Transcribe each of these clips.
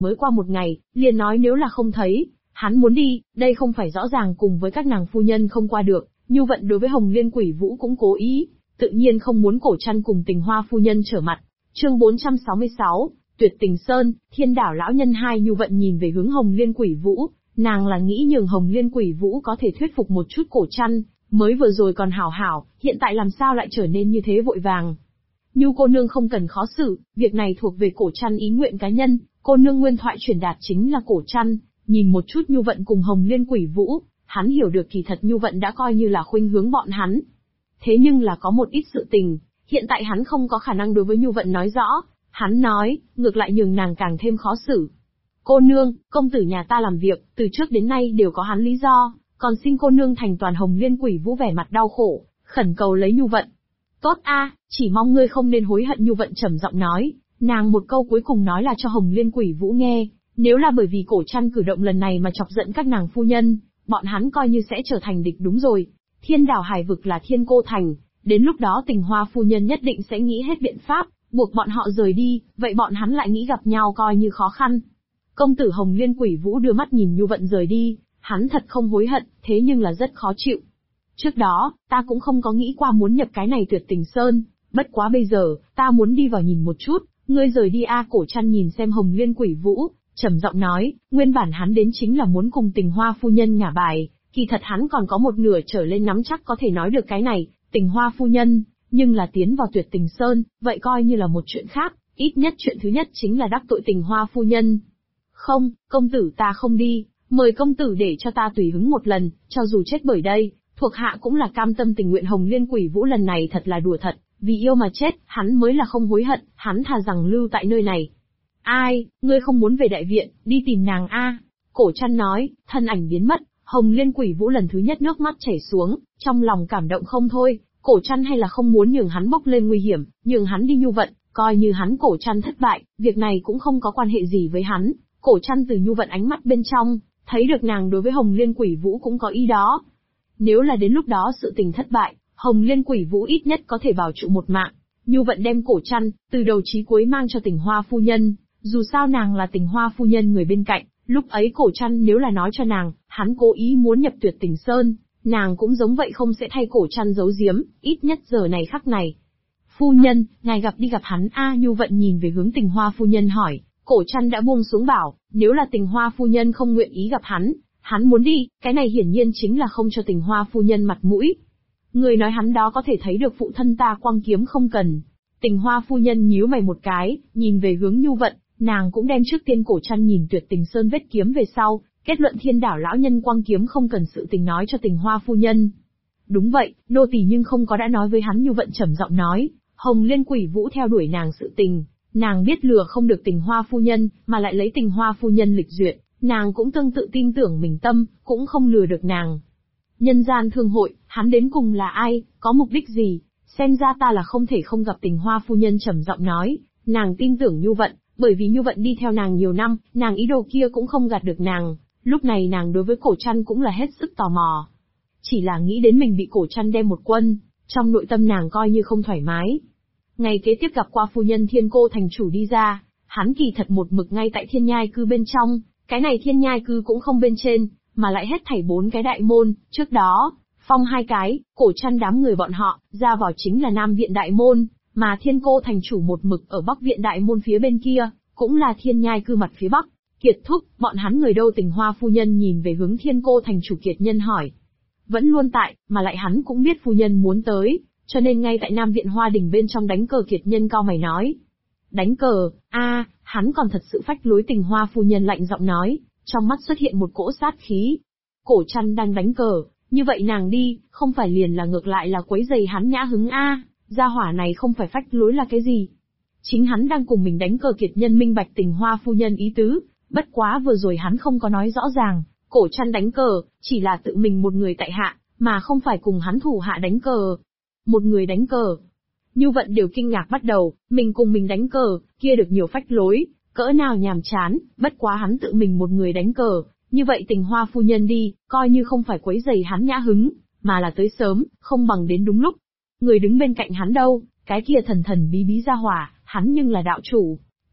mới qua một ngày, liền nói nếu là không thấy, hắn muốn đi, đây không phải rõ ràng cùng với các nàng phu nhân không qua được, Nhu Vận đối với Hồng Liên Quỷ Vũ cũng cố ý, tự nhiên không muốn Cổ Trăn cùng Tình Hoa phu nhân trở mặt. Chương 466, Tuyệt Tình Sơn, Thiên Đảo lão nhân hai. Nhu Vận nhìn về hướng Hồng Liên Quỷ Vũ, nàng là nghĩ nhường Hồng Liên Quỷ Vũ có thể thuyết phục một chút Cổ Trăn, mới vừa rồi còn hảo hảo, hiện tại làm sao lại trở nên như thế vội vàng. Nhu cô nương không cần khó xử, việc này thuộc về Cổ Trăn ý nguyện cá nhân, cô nương nguyên thoại truyền đạt chính là Cổ Trăn. Nhìn một chút Nhu Vận cùng Hồng Liên Quỷ Vũ, hắn hiểu được kỳ thật Nhu Vận đã coi như là khuynh hướng bọn hắn. Thế nhưng là có một ít sự tình, hiện tại hắn không có khả năng đối với Nhu Vận nói rõ, hắn nói, ngược lại nhường nàng càng thêm khó xử. Cô nương, công tử nhà ta làm việc, từ trước đến nay đều có hắn lý do, còn xin cô nương thành toàn. Hồng Liên Quỷ Vũ vẻ mặt đau khổ, khẩn cầu lấy Nhu Vận. Tốt a, chỉ mong ngươi không nên hối hận. Nhu Vận trầm giọng nói, nàng một câu cuối cùng nói là cho Hồng Liên Quỷ Vũ nghe, nếu là bởi vì Cổ Trăn cử động lần này mà chọc giận các nàng phu nhân, bọn hắn coi như sẽ trở thành địch. Đúng rồi, Thiên Đảo hải vực là Thiên Cô Thành, đến lúc đó Tình Hoa phu nhân nhất định sẽ nghĩ hết biện pháp, buộc bọn họ rời đi, vậy bọn hắn lại nghĩ gặp nhau coi như khó khăn. Công tử. Hồng Liên Quỷ Vũ đưa mắt nhìn Nhu Vận rời đi, hắn thật không hối hận, thế nhưng là rất khó chịu. Trước đó, ta cũng không có nghĩ qua muốn nhập cái này Tuyệt Tình Sơn, bất quá bây giờ, ta muốn đi vào nhìn một chút, ngươi rời đi a. Cổ Trăn nhìn xem Hồng Liên Quỷ Vũ, trầm giọng nói, nguyên bản hắn đến chính là muốn cùng Tình Hoa phu nhân ngả bài, kỳ thật hắn còn có một nửa trở lên nắm chắc có thể nói được cái này, Tình Hoa phu nhân, nhưng là tiến vào Tuyệt Tình Sơn, vậy coi như là một chuyện khác, ít nhất chuyện thứ nhất chính là đắc tội Tình Hoa phu nhân. Không, công tử ta không đi, mời công tử để cho ta tùy hứng một lần, cho dù chết bởi đây, thuộc hạ cũng là cam tâm tình nguyện. Hồng Liên Quỷ Vũ lần này thật là đùa thật, vì yêu mà chết, hắn mới là không hối hận, hắn thà rằng lưu tại nơi này. Ai, ngươi không muốn về đại viện, đi tìm nàng a. Cổ Trăn nói, thân ảnh biến mất, Hồng Liên Quỷ Vũ lần thứ nhất nước mắt chảy xuống, trong lòng cảm động không thôi, Cổ Trăn hay là không muốn nhường hắn bốc lên nguy hiểm, nhường hắn đi. Nhu Vận, coi như hắn Cổ Trăn thất bại, việc này cũng không có quan hệ gì với hắn. Cổ Trăn từ Nhu Vận ánh mắt bên trong, thấy được nàng đối với Hồng Liên Quỷ Vũ cũng có ý đó. Nếu là đến lúc đó sự tình thất bại, Hồng Liên Quỷ Vũ ít nhất có thể bảo trụ một mạng. Nhu Vận đem Cổ Trăn, từ đầu chí cuối mang cho Tình Hoa phu nhân, dù sao nàng là Tình Hoa phu nhân người bên cạnh, lúc ấy Cổ Trăn nếu là nói cho nàng, hắn cố ý muốn nhập Tuyệt Tình Sơn, nàng cũng giống vậy không sẽ thay Cổ Trăn giấu giếm, ít nhất giờ này khắc này. Phu nhân, ngài gặp đi gặp hắn a. Nhu Vận nhìn về hướng Tình Hoa phu nhân hỏi. Cổ Trăn đã buông xuống bảo, nếu là Tình Hoa phu nhân không nguyện ý gặp hắn muốn đi, cái này hiển nhiên chính là không cho Tình Hoa phu nhân mặt mũi. Người nói hắn đó có thể thấy được phụ thân ta quang kiếm không cần. Tình Hoa phu nhân nhíu mày một cái, nhìn về hướng Nhu Vận, nàng cũng đem trước tiên Cổ Trăn nhìn Tuyệt Tình Sơn vết kiếm về sau, kết luận Thiên Đảo lão nhân quang kiếm không cần sự tình nói cho Tình Hoa phu nhân. Đúng vậy, nô tỳ nhưng không có đã nói với hắn. Nhu Vận trầm giọng nói, Hồng Liên Quỷ Vũ theo đuổi nàng sự tình. Nàng biết lừa không được Tình Hoa phu nhân, mà lại lấy Tình Hoa phu nhân lịch duyệt, nàng cũng tương tự tin tưởng mình tâm, cũng không lừa được nàng. Nhân gian thương hội, hắn đến cùng là ai, có mục đích gì? Xem ra ta là không thể không gặp. Tình Hoa phu nhân trầm giọng nói, nàng tin tưởng Nhu Vận, bởi vì Nhu Vận đi theo nàng nhiều năm, nàng ý đồ kia cũng không gạt được nàng. Lúc này nàng đối với Cổ Trăn cũng là hết sức tò mò. Chỉ là nghĩ đến mình bị Cổ Trăn đem một quân, trong nội tâm nàng coi như không thoải mái. Ngày kế tiếp gặp qua phu nhân Thiên Cô thành chủ đi ra, hắn kỳ thật một mực ngay tại Thiên Nhai cư bên trong, cái này Thiên Nhai cư cũng không bên trên, mà lại hết thảy 4 cái đại môn, trước đó, phong 2 cái, Cổ Trăn đám người bọn họ, ra vào chính là Nam viện đại môn, mà Thiên Cô thành chủ một mực ở Bắc viện đại môn phía bên kia, cũng là Thiên Nhai cư mặt phía Bắc. Kiệt thúc, bọn hắn người đâu? Tình Hoa phu nhân nhìn về hướng Thiên Cô thành chủ Kiệt Nhân hỏi. Vẫn luôn tại, mà lại hắn cũng biết phu nhân muốn tới, cho nên ngay tại Nam viện Hoa Đình bên trong đánh cờ. Kiệt Nhân cao mày nói. Đánh cờ, hắn còn thật sự phách lối. Tình Hoa phu nhân lạnh giọng nói, trong mắt xuất hiện một cỗ sát khí. Cổ Trăn đang đánh cờ, như vậy nàng đi, không phải liền là ngược lại là quấy rầy hắn nhã hứng gia hỏa này không phải phách lối là cái gì? Chính hắn đang cùng mình đánh cờ. Kiệt Nhân minh bạch Tình Hoa phu nhân ý tứ, bất quá vừa rồi hắn không có nói rõ ràng, Cổ Trăn đánh cờ, chỉ là tự mình một người tại hạ, mà không phải cùng hắn thủ hạ đánh cờ. Một người đánh cờ. Nhu Vận đều kinh ngạc bắt đầu, mình cùng mình đánh cờ, kia được nhiều phách lối, cỡ nào nhàm chán, bất quá hắn tự mình một người đánh cờ, như vậy Tình Hoa phu nhân đi, coi như không phải quấy rầy hắn nhã hứng, mà là tới sớm, không bằng đến đúng lúc. Người đứng bên cạnh hắn đâu, cái kia thần thần bí bí ra hỏa, hắn nhưng là đạo chủ.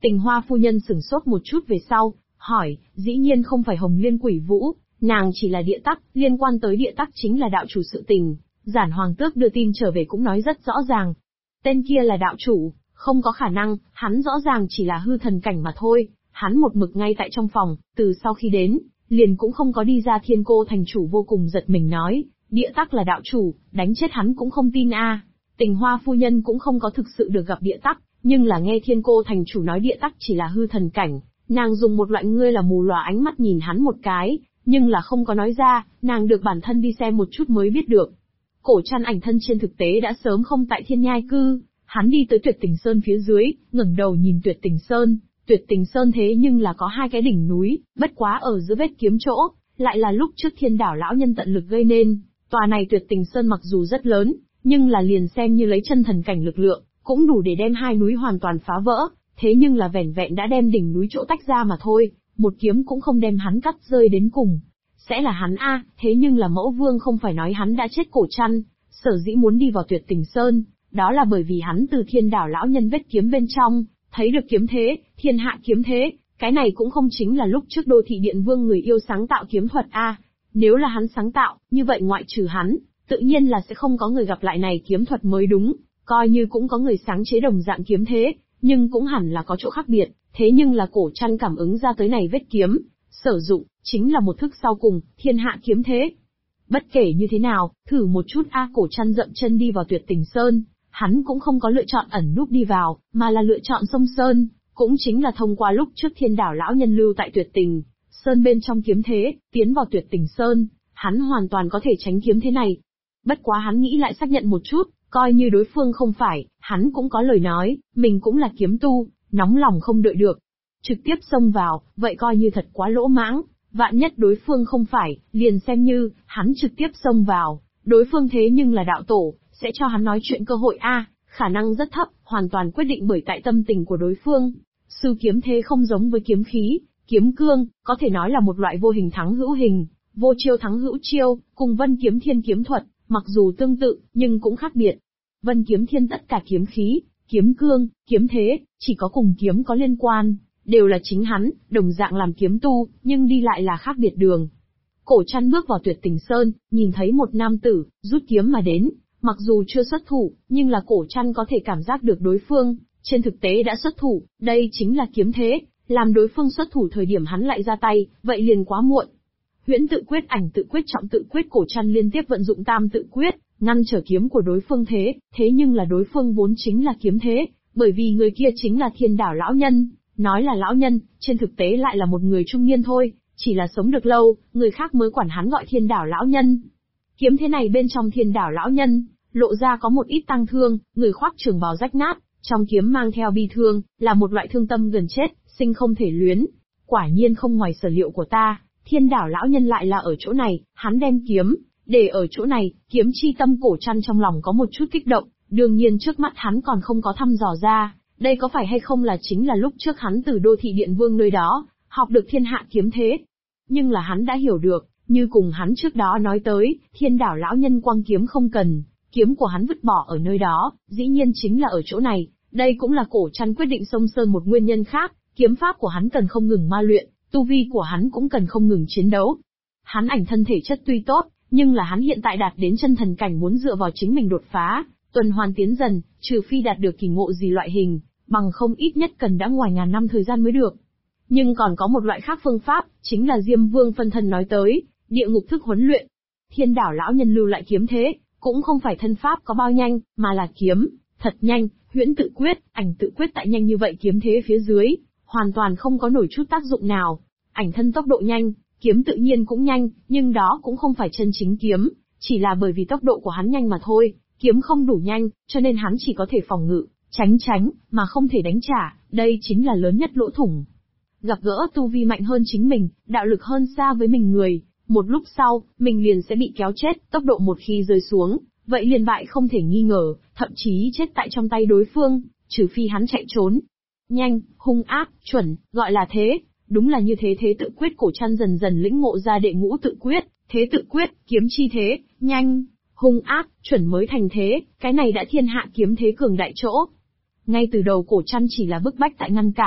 Tình Hoa phu nhân sửng sốt một chút về sau, hỏi, dĩ nhiên không phải Hồng Liên Quỷ Vũ, nàng chỉ là địa tắc, liên quan tới địa tắc chính là đạo chủ sự tình. Giản Hoàng Tước đưa tin trở về cũng nói rất rõ ràng. Tên kia là đạo chủ, không có khả năng, hắn rõ ràng chỉ là hư thần cảnh mà thôi. Hắn một mực ngay tại trong phòng, từ sau khi đến, liền cũng không có đi ra. Thiên Cô thành chủ vô cùng giật mình nói, địa tắc là đạo chủ, đánh chết hắn cũng không tin a. Tình Hoa phu nhân cũng không có thực sự được gặp địa tắc, nhưng là nghe Thiên Cô thành chủ nói địa tắc chỉ là hư thần cảnh, nàng dùng một loại ngươi là mù lòa ánh mắt nhìn hắn một cái, nhưng là không có nói ra, nàng được bản thân đi xem một chút mới biết được. Cổ Trăn ảnh thân trên thực tế đã sớm không tại Thiên Nhai cư, hắn đi tới Tuyệt Tình Sơn phía dưới, ngẩng đầu nhìn Tuyệt Tình Sơn. Tuyệt Tình Sơn thế nhưng là có hai cái đỉnh núi, bất quá ở giữa vết kiếm chỗ, lại là lúc trước Thiên Đảo lão nhân tận lực gây nên. Tòa này Tuyệt Tình Sơn mặc dù rất lớn, nhưng là liền xem như lấy chân thần cảnh lực lượng, cũng đủ để đem hai núi hoàn toàn phá vỡ, thế nhưng là vẻn vẹn đã đem đỉnh núi chỗ tách ra mà thôi, một kiếm cũng không đem hắn cắt rơi đến cùng. Sẽ là hắn a, thế nhưng là Mẫu Vương không phải nói hắn đã chết. Cổ Trăn sở dĩ muốn đi vào Tuyệt Tình Sơn, đó là bởi vì hắn từ Thiên Đảo lão nhân vết kiếm bên trong, thấy được kiếm thế, thiên hạ kiếm thế, cái này cũng không chính là lúc trước Đô Thị Điện Vương người yêu sáng tạo kiếm thuật a. Nếu là hắn sáng tạo, như vậy ngoại trừ hắn, tự nhiên là sẽ không có người gặp lại này kiếm thuật mới đúng, coi như cũng có người sáng chế đồng dạng kiếm thế, nhưng cũng hẳn là có chỗ khác biệt, thế nhưng là Cổ Trăn cảm ứng ra tới này vết kiếm, sử dụng, chính là một thức sau cùng, thiên hạ kiếm thế. Bất kể như thế nào, thử một chút a. Cổ Trăn dậm chân đi vào Tuyệt Tình Sơn, hắn cũng không có lựa chọn ẩn núp đi vào, mà là lựa chọn sông Sơn, cũng chính là thông qua lúc trước Thiên Đảo lão nhân lưu tại Tuyệt Tình Sơn bên trong kiếm thế, tiến vào Tuyệt Tình Sơn, hắn hoàn toàn có thể tránh kiếm thế này. Bất quá hắn nghĩ lại xác nhận một chút, coi như đối phương không phải, hắn cũng có lời nói, mình cũng là kiếm tu, nóng lòng không đợi được. Trực tiếp xông vào, vậy coi như thật quá lỗ mãng, vạn nhất đối phương không phải, liền xem như, hắn trực tiếp xông vào, đối phương thế nhưng là đạo tổ, sẽ cho hắn nói chuyện cơ hội a, khả năng rất thấp, hoàn toàn quyết định bởi tại tâm tình của đối phương. Sư kiếm thế không giống với kiếm khí, kiếm cương, có thể nói là một loại vô hình thắng hữu hình, vô chiêu thắng hữu chiêu, cùng Vân Kiếm Thiên kiếm thuật, mặc dù tương tự, nhưng cũng khác biệt. Vân Kiếm Thiên tất cả kiếm khí, kiếm cương, kiếm thế, chỉ có cùng kiếm có liên quan, đều là chính hắn, đồng dạng làm kiếm tu, nhưng đi lại là khác biệt đường. Cổ Trăn bước vào Tuyệt Tình Sơn, nhìn thấy một nam tử, rút kiếm mà đến, mặc dù chưa xuất thủ, nhưng là Cổ Trăn có thể cảm giác được đối phương, trên thực tế đã xuất thủ, đây chính là kiếm thế, làm đối phương xuất thủ thời điểm hắn lại ra tay, vậy liền quá muộn. Huyễn tự quyết, ảnh tự quyết, trọng tự quyết, Cổ Trăn liên tiếp vận dụng tam tự quyết, ngăn trở kiếm của đối phương thế nhưng là đối phương vốn chính là kiếm thế, bởi vì người kia chính là Thiên Đảo lão nhân, nói là lão nhân, trên thực tế lại là một người trung niên thôi, chỉ là sống được lâu, người khác mới quản hắn gọi Thiên Đảo lão nhân. Kiếm thế này bên trong Thiên Đảo lão nhân, lộ ra có một ít tăng thương, người khoác trường bào rách nát, trong kiếm mang theo bi thương, là một loại thương tâm gần chết, sinh không thể luyến. Quả nhiên không ngoài sở liệu của ta, Thiên Đảo lão nhân lại là ở chỗ này, hắn đem kiếm để ở chỗ này, kiếm chi tâm. Cổ Trăn trong lòng có một chút kích động, đương nhiên trước mắt hắn còn không có thăm dò ra, đây có phải hay không là chính là lúc trước hắn từ Đô Thị Điện Vương nơi đó, học được thiên hạ kiếm thế. Nhưng là hắn đã hiểu được, như cùng hắn trước đó nói tới, Thiên Đảo lão nhân quang kiếm không cần, kiếm của hắn vứt bỏ ở nơi đó, dĩ nhiên chính là ở chỗ này, đây cũng là Cổ Trăn quyết định xông sơn một nguyên nhân khác, kiếm pháp của hắn cần không ngừng ma luyện, tu vi của hắn cũng cần không ngừng chiến đấu. Hắn ảnh thân thể chất tuy tốt, nhưng là hắn hiện tại đạt đến chân thần cảnh, muốn dựa vào chính mình đột phá, tuần hoàn tiến dần, trừ phi đạt được kỳ ngộ gì loại hình, bằng không ít nhất cần đã ngoài ngàn năm thời gian mới được. Nhưng còn có một loại khác phương pháp, chính là Diêm Vương phân thân nói tới, địa ngục thức huấn luyện. Thiên Đảo lão nhân lưu lại kiếm thế, cũng không phải thân pháp có bao nhanh, mà là kiếm, thật nhanh, huyễn tự quyết, ảnh tự quyết tại nhanh như vậy kiếm thế phía dưới, hoàn toàn không có nổi chút tác dụng nào. Ảnh thân tốc độ nhanh, kiếm tự nhiên cũng nhanh, nhưng đó cũng không phải chân chính kiếm, chỉ là bởi vì tốc độ của hắn nhanh mà thôi, kiếm không đủ nhanh, cho nên hắn chỉ có thể phòng ngự, tránh, mà không thể đánh trả, đây chính là lớn nhất lỗ thủng. Gặp gỡ tu vi mạnh hơn chính mình, đạo lực hơn xa với mình người, một lúc sau, mình liền sẽ bị kéo chết, tốc độ một khi rơi xuống, vậy liền bại không thể nghi ngờ, thậm chí chết tại trong tay đối phương, trừ phi hắn chạy trốn. Nhanh, hung ác, chuẩn, gọi là thế, đúng là như thế. Thế tự quyết. Cổ Trăn dần dần lĩnh ngộ ra đệ ngũ tự quyết, thế tự quyết, kiếm chi thế, nhanh, hung ác, chuẩn mới thành thế, cái này đã thiên hạ kiếm thế cường đại chỗ. Ngay từ đầu Cổ Trăn chỉ là bức bách tại ngăn cản,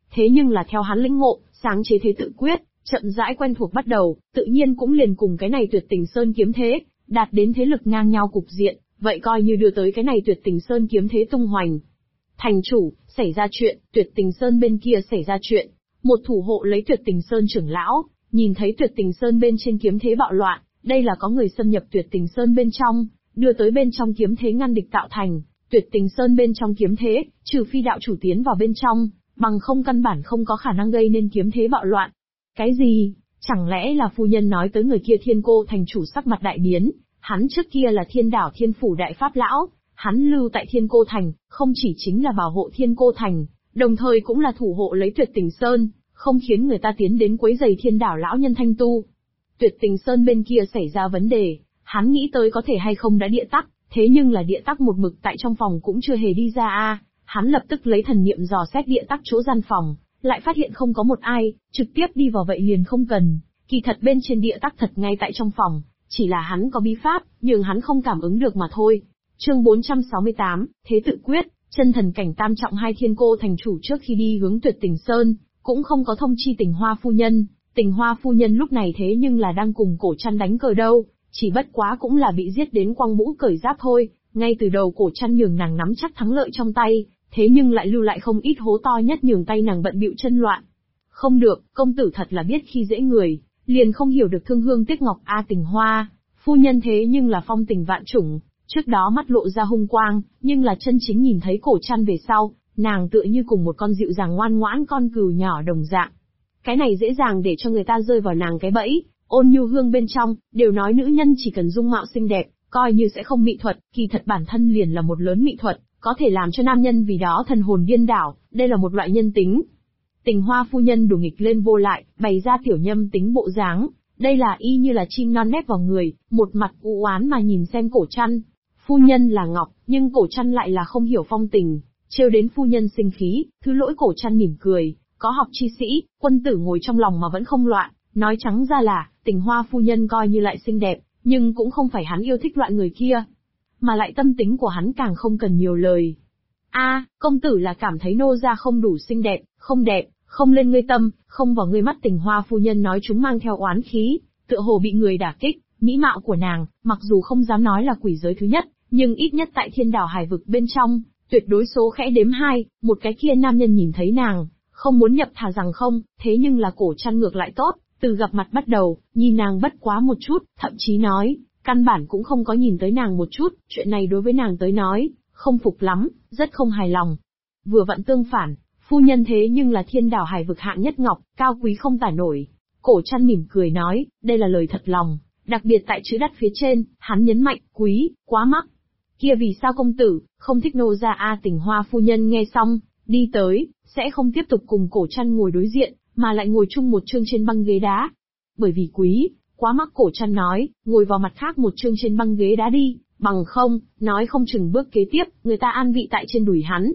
thế nhưng là theo hắn lĩnh ngộ, sáng chế thế tự quyết, chậm rãi quen thuộc bắt đầu, tự nhiên cũng liền cùng cái này Tuyệt Tình Sơn kiếm thế, đạt đến thế lực ngang nhau cục diện, vậy coi như đưa tới cái này Tuyệt Tình Sơn kiếm thế tung hoành. Thành chủ, xảy ra chuyện, Tuyệt Tình Sơn bên kia xảy ra chuyện. Một thủ hộ lấy Tuyệt Tình Sơn trưởng lão, nhìn thấy Tuyệt Tình Sơn bên trên kiếm thế bạo loạn, đây là có người xâm nhập Tuyệt Tình Sơn bên trong, đưa tới bên trong kiếm thế ngăn địch tạo thành. Tuyệt Tình Sơn bên trong kiếm thế, trừ phi đạo chủ tiến vào bên trong, bằng không căn bản không có khả năng gây nên kiếm thế bạo loạn. Cái gì? Chẳng lẽ là phu nhân nói tới người kia Thiên Cô thành chủ sắc mặt đại biến, hắn trước kia là Thiên Đảo Thiên Phủ đại pháp lão, hắn lưu tại Thiên Cô thành, không chỉ chính là bảo hộ Thiên Cô thành, đồng thời cũng là thủ hộ lấy Tuyệt Tình Sơn, không khiến người ta tiến đến quấy rầy Thiên Đảo lão nhân thanh tu. Tuyệt Tình Sơn bên kia xảy ra vấn đề, hắn nghĩ tới có thể hay không đã địa tắc, thế nhưng là địa tắc một mực tại trong phòng cũng chưa hề đi ra hắn lập tức lấy thần niệm dò xét địa tắc chỗ gian phòng, lại phát hiện không có một ai, trực tiếp đi vào vậy liền không cần, kỳ thật bên trên địa tắc thật ngay tại trong phòng, chỉ là hắn có bí pháp, nhưng hắn không cảm ứng được mà thôi. Chương 468, Thế tự quyết, chân thần cảnh tam trọng hai Thiên Cô thành chủ trước khi đi hướng Tuyệt Tình Sơn, cũng không có thông chi Tình Hoa phu nhân. Tình Hoa phu nhân lúc này thế nhưng là đang cùng Cổ Trăn đánh cờ đâu, chỉ bất quá cũng là bị giết đến quăng mũ cởi giáp thôi, ngay từ đầu Cổ Trăn nhường nàng nắm chắc thắng lợi trong tay, thế nhưng lại lưu lại không ít hố to nhất nhường tay nàng bận bịu chân loạn. Không được, công tử thật là biết khi dễ người, liền không hiểu được thương hương tiếc ngọc Tình Hoa, phu nhân thế nhưng là phong tình vạn chủng, trước đó mắt lộ ra hung quang, nhưng là chân chính nhìn thấy Cổ Trăn về sau, nàng tựa như cùng một con dịu dàng ngoan ngoãn con cừu nhỏ đồng dạng. Cái này dễ dàng để cho người ta rơi vào nàng cái bẫy, ôn nhu hương bên trong, đều nói nữ nhân chỉ cần dung mạo xinh đẹp, coi như sẽ không mỹ thuật, kỳ thật bản thân liền là một lớn mỹ thuật, có thể làm cho nam nhân vì đó thần hồn điên đảo, đây là một loại nhân tính. Tình Hoa phu nhân đùa nghịch lên vô lại, bày ra tiểu nhâm tính bộ dáng, đây là y như là chim non nép vào người, một mặt u oán mà nhìn xem Cổ Trăn. Phu nhân là ngọc, nhưng Cổ Trăn lại là không hiểu phong tình, trêu đến phu nhân sinh khí, thứ lỗi Cổ Trăn mỉm cười, có học chi sĩ, quân tử ngồi trong lòng mà vẫn không loạn, nói trắng ra là, Tình Hoa phu nhân coi như lại xinh đẹp, nhưng cũng không phải hắn yêu thích loại người kia. Mà lại tâm tính của hắn càng không cần nhiều lời. Công tử là cảm thấy nô gia không đủ xinh đẹp, không lên ngươi tâm, không vào ngươi mắt. Tình Hoa phu nhân nói chúng mang theo oán khí, tựa hồ bị người đả kích, mỹ mạo của nàng, mặc dù không dám nói là quỷ giới thứ nhất, nhưng ít nhất tại Thiên Đảo Hải vực bên trong, tuyệt đối số khẽ đếm hai, một cái kia nam nhân nhìn thấy nàng, không muốn nhập thà rằng không, thế nhưng là Cổ Trăn ngược lại tốt, từ gặp mặt bắt đầu, nhìn nàng bất quá một chút, thậm chí nói, căn bản cũng không có nhìn tới nàng một chút, chuyện này đối với nàng tới nói, không phục lắm, rất không hài lòng. Vừa vặn tương phản, phu nhân thế nhưng là Thiên Đảo Hải vực hạng nhất ngọc, cao quý không tả nổi. Cổ Trăn mỉm cười nói, đây là lời thật lòng, đặc biệt tại chữ đắt phía trên, hắn nhấn mạnh, quý, quá mắc. Kia vì sao công tử, không thích nô gia Tình Hoa phu nhân nghe xong, đi tới, sẽ không tiếp tục cùng Cổ Trăn ngồi đối diện, mà lại ngồi chung một chương trên băng ghế đá. Bởi vì quý, quá mắc. Cổ Trăn nói, ngồi vào mặt khác một chương trên băng ghế đá đi, bằng không, nói không chừng bước kế tiếp, người ta an vị tại trên đùi hắn.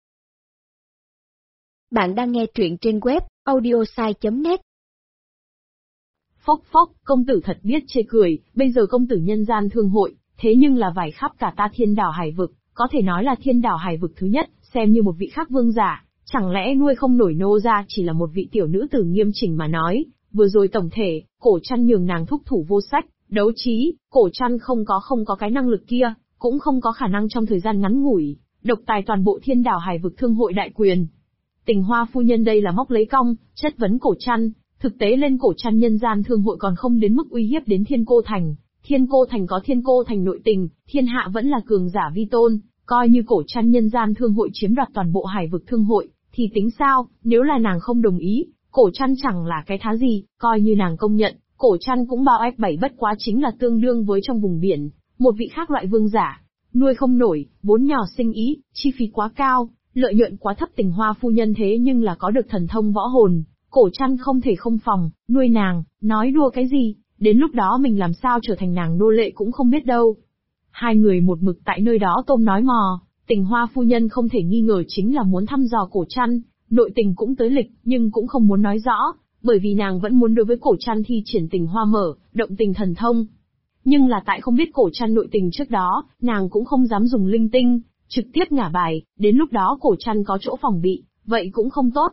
Bạn đang nghe truyện trên web, audiosai.net. Phốc phốc, công tử thật biết chê cười, bây giờ công tử nhân gian thương hội, thế nhưng là vải khắp cả ta Thiên Đảo Hải vực, có thể nói là Thiên Đảo Hải vực thứ nhất, xem như một vị khác vương giả, chẳng lẽ nuôi không nổi nô gia chỉ là một vị tiểu nữ tử nghiêm chỉnh mà nói. Vừa rồi tổng thể, Cổ Trăn nhường nàng thúc thủ vô sách, đấu trí, Cổ Trăn không có cái năng lực kia, cũng không có khả năng trong thời gian ngắn ngủi, độc tài toàn bộ Thiên Đảo Hải vực thương hội đại quyền. Tình Hoa phu nhân đây là móc lấy cong, chất vấn Cổ Trăn, thực tế lên Cổ Trăn nhân gian thương hội còn không đến mức uy hiếp đến Thiên Cô thành. Thiên Cô thành có Thiên Cô thành nội tình, thiên hạ vẫn là cường giả vi tôn, coi như Cổ Trăn nhân gian thương hội chiếm đoạt toàn bộ hải vực thương hội, thì tính sao, nếu là nàng không đồng ý, Cổ Trăn chẳng là cái thá gì, coi như nàng công nhận, Cổ Trăn cũng bao ách bảy bất quá chính là tương đương với trong vùng biển, một vị khác loại vương giả, nuôi không nổi, vốn nhỏ sinh ý, chi phí quá cao, lợi nhuận quá thấp. Tình Hoa phu nhân thế nhưng là có được thần thông võ hồn, Cổ Trăn không thể không phòng, nuôi nàng, nói đùa cái gì, đến lúc đó mình làm sao trở thành nàng nô lệ cũng không biết đâu. Hai người một mực tại nơi đó tôm nói mò, Tình Hoa phu nhân không thể nghi ngờ chính là muốn thăm dò Cổ Trăn, nội tình cũng tới lịch, nhưng cũng không muốn nói rõ, bởi vì nàng vẫn muốn đối với Cổ Trăn thi triển Tình Hoa mở, động tình thần thông. Nhưng là tại không biết Cổ Trăn nội tình trước đó, nàng cũng không dám dùng linh tinh, trực tiếp ngả bài, đến lúc đó Cổ Trăn có chỗ phòng bị, vậy cũng không tốt.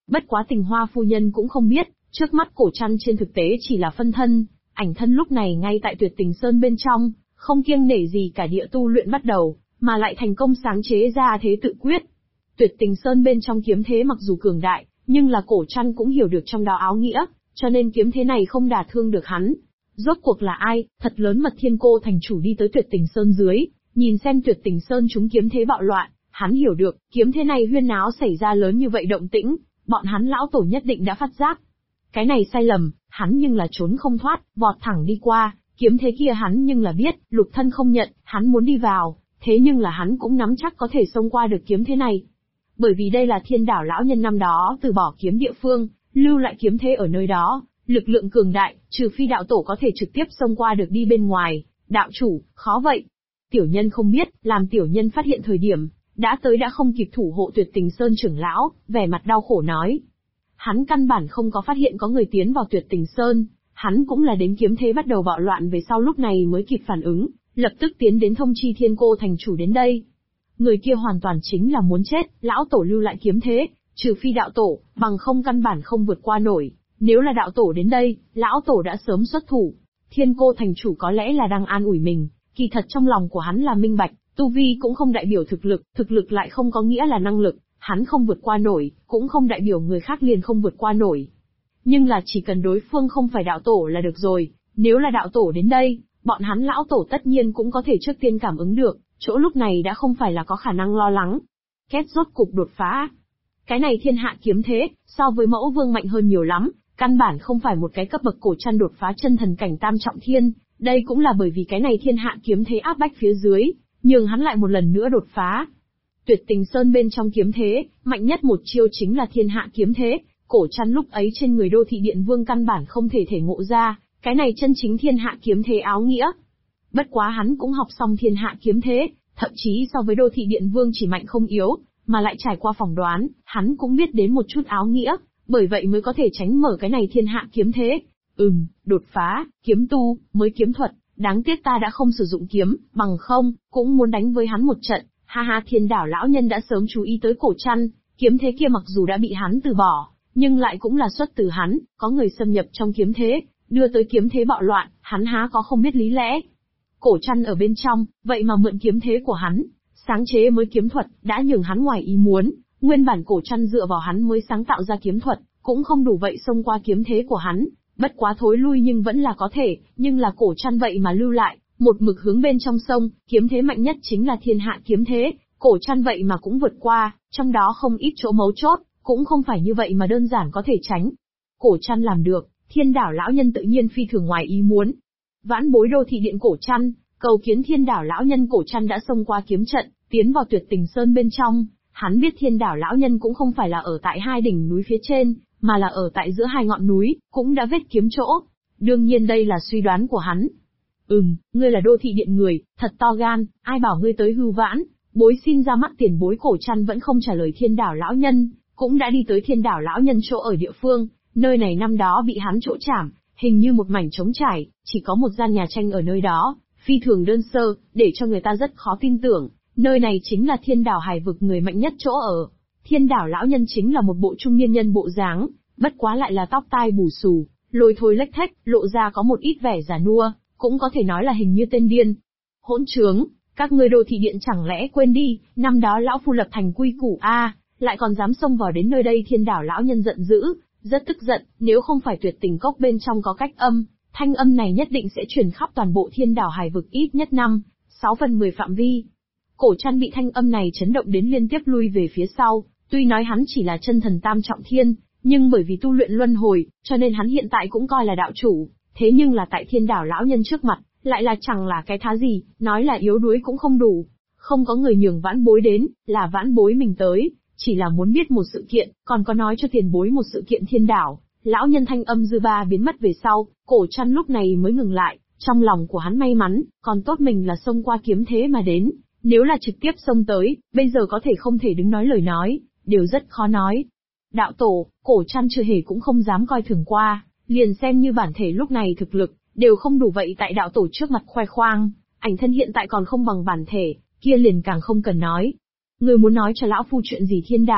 Bất quá Tình Hoa phu nhân cũng không biết, trước mắt Cổ Trăn trên thực tế chỉ là phân thân, ảnh thân lúc này ngay tại Tuyệt Tình Sơn bên trong, không kiêng nể gì cả địa tu luyện bắt đầu, mà lại thành công sáng chế ra thế tự quyết. Tuyệt Tình Sơn bên trong kiếm thế mặc dù cường đại, nhưng là Cổ Trăn cũng hiểu được trong đó áo nghĩa, cho nên kiếm thế này không đả thương được hắn. Rốt cuộc là ai, thật lớn mật Thiên Cô thành chủ đi tới Tuyệt Tình Sơn dưới, nhìn xem Tuyệt Tình Sơn chúng kiếm thế bạo loạn, hắn hiểu được, kiếm thế này huyên náo xảy ra lớn như vậy động tĩnh, bọn hắn lão tổ nhất định đã phát giác. Cái này sai lầm, hắn nhưng là trốn không thoát, vọt thẳng đi qua, kiếm thế kia hắn nhưng là biết, lục thân không nhận, hắn muốn đi vào, thế nhưng là hắn cũng nắm chắc có thể xông qua được kiếm thế này. Bởi vì đây là Thiên Đảo lão nhân năm đó từ bỏ kiếm địa phương, lưu lại kiếm thế ở nơi đó, lực lượng cường đại, trừ phi đạo tổ có thể trực tiếp xông qua được đi bên ngoài, đạo chủ, khó vậy. Tiểu nhân không biết, làm tiểu nhân phát hiện thời điểm, đã tới đã không kịp thủ hộ Tuyệt Tình Sơn trưởng lão, vẻ mặt đau khổ nói. Hắn căn bản không có phát hiện có người tiến vào Tuyệt Tình Sơn, hắn cũng là đến kiếm thế bắt đầu bạo loạn về sau lúc này mới kịp phản ứng, lập tức tiến đến thông chi Thiên Cô thành chủ đến đây. Người kia hoàn toàn chính là muốn chết, lão tổ lưu lại kiếm thế, trừ phi đạo tổ, bằng không căn bản không vượt qua nổi, nếu là đạo tổ đến đây, lão tổ đã sớm xuất thủ. Thiên Cô thành chủ có lẽ là đang an ủi mình, kỳ thật trong lòng của hắn là minh bạch, tu vi cũng không đại biểu thực lực lại không có nghĩa là năng lực, hắn không vượt qua nổi, cũng không đại biểu người khác liền không vượt qua nổi. Nhưng là chỉ cần đối phương không phải đạo tổ là được rồi, nếu là đạo tổ đến đây, bọn hắn lão tổ tất nhiên cũng có thể trước tiên cảm ứng được, chỗ lúc này đã không phải là có khả năng lo lắng. Kết rốt cục đột phá. Cái này thiên hạ kiếm thế, so với mẫu vương mạnh hơn nhiều lắm, căn bản không phải một cái cấp bậc Cổ Trăn đột phá chân thần cảnh tam trọng thiên, đây cũng là bởi vì cái này thiên hạ kiếm thế áp bách phía dưới, nhường hắn lại một lần nữa đột phá. Tuyệt Tình Sơn bên trong kiếm thế, mạnh nhất một chiêu chính là thiên hạ kiếm thế, Cổ Trăn lúc ấy trên người Đô Thị Điện Vương căn bản không thể ngộ ra, cái này chân chính thiên hạ kiếm thế áo nghĩa. Bất quá hắn cũng học xong thiên hạ kiếm thế, thậm chí so với Đô Thị Điện Vương chỉ mạnh không yếu, mà lại trải qua phỏng đoán, hắn cũng biết đến một chút áo nghĩa, bởi vậy mới có thể tránh mở cái này thiên hạ kiếm thế. Đột phá, kiếm tu, mới kiếm thuật, đáng tiếc ta đã không sử dụng kiếm, bằng không, cũng muốn đánh với hắn một trận. Ha ha, Thiên Đảo lão nhân đã sớm chú ý tới Cổ Trăn, kiếm thế kia mặc dù đã bị hắn từ bỏ, nhưng lại cũng là xuất từ hắn, có người xâm nhập trong kiếm thế, đưa tới kiếm thế bạo loạn, hắn há có không biết lý lẽ. Cổ Trăn ở bên trong, vậy mà mượn kiếm thế của hắn, sáng chế mới kiếm thuật, đã nhường hắn ngoài ý muốn, nguyên bản Cổ Trăn dựa vào hắn mới sáng tạo ra kiếm thuật, cũng không đủ vậy xông qua kiếm thế của hắn, bất quá thối lui nhưng vẫn là có thể, nhưng là Cổ Trăn vậy mà lưu lại, một mực hướng bên trong sông, kiếm thế mạnh nhất chính là thiên hạ kiếm thế, Cổ Trăn vậy mà cũng vượt qua, trong đó không ít chỗ mấu chốt, cũng không phải như vậy mà đơn giản có thể tránh. Cổ Trăn làm được, Thiên Đảo lão nhân tự nhiên phi thường ngoài ý muốn. Vãn bối Đô Thị Điện Cổ Trăn, cầu kiến Thiên Đảo lão nhân. Cổ Trăn đã xông qua kiếm trận, tiến vào Tuyệt Tình Sơn bên trong, hắn biết Thiên Đảo lão nhân cũng không phải là ở tại hai đỉnh núi phía trên, mà là ở tại giữa hai ngọn núi, cũng đã vết kiếm chỗ. Đương nhiên đây là suy đoán của hắn. Ngươi là Đô Thị Điện người, thật to gan, ai bảo ngươi tới hưu vãn, bối xin ra mắt tiền bối. Cổ Trăn vẫn không trả lời Thiên Đảo lão nhân, cũng đã đi tới Thiên Đảo lão nhân chỗ ở địa phương, nơi này năm đó bị hắn chỗ chảm, hình như một mảnh trống trải, chỉ có một gian nhà tranh ở nơi đó, phi thường đơn sơ, để cho người ta rất khó tin tưởng, nơi này chính là Thiên Đảo hải vực người mạnh nhất chỗ ở. Thiên Đảo lão nhân chính là một bộ trung niên nhân bộ dáng, bất quá lại là tóc tai bù xù, lôi thôi lếch thếch, lộ ra có một ít vẻ già nua, cũng có thể nói là hình như tên điên. Hỗn trướng, các ngươi Đô Thị Điện chẳng lẽ quên đi, năm đó lão phu lập thành quy củ lại còn dám xông vào đến nơi đây. Thiên Đảo lão nhân giận dữ, rất tức giận, nếu không phải Tuyệt Tình Cốc bên trong có cách âm, thanh âm này nhất định sẽ truyền khắp toàn bộ Thiên Đảo hải vực ít nhất 5/6/10 phạm vi. Cổ Trăn bị thanh âm này chấn động đến liên tiếp lui về phía sau, tuy nói hắn chỉ là chân thần tam trọng thiên, nhưng bởi vì tu luyện luân hồi, cho nên hắn hiện tại cũng coi là đạo chủ, thế nhưng là tại Thiên Đảo lão nhân trước mặt, lại là chẳng là cái thá gì, nói là yếu đuối cũng không đủ. Không có người nhường vãn bối đến, là vãn bối mình tới, chỉ là muốn biết một sự kiện, còn có nói cho tiền bối một sự kiện. Thiên Đảo lão nhân thanh âm dư ba biến mất về sau, Cổ Trăn lúc này mới ngừng lại, trong lòng của hắn may mắn, còn tốt mình là xông qua kiếm thế mà đến, nếu là trực tiếp xông tới, bây giờ có thể không thể đứng nói lời nói, đều rất khó nói. Đạo tổ, Cổ Trăn chưa hề cũng không dám coi thường qua, liền xem như bản thể lúc này thực lực, đều không đủ vậy tại đạo tổ trước mặt khoe khoang, ảnh thân hiện tại còn không bằng bản thể, kia liền càng không cần nói. Ngươi muốn nói cho lão phu chuyện gì? Thiên Đảo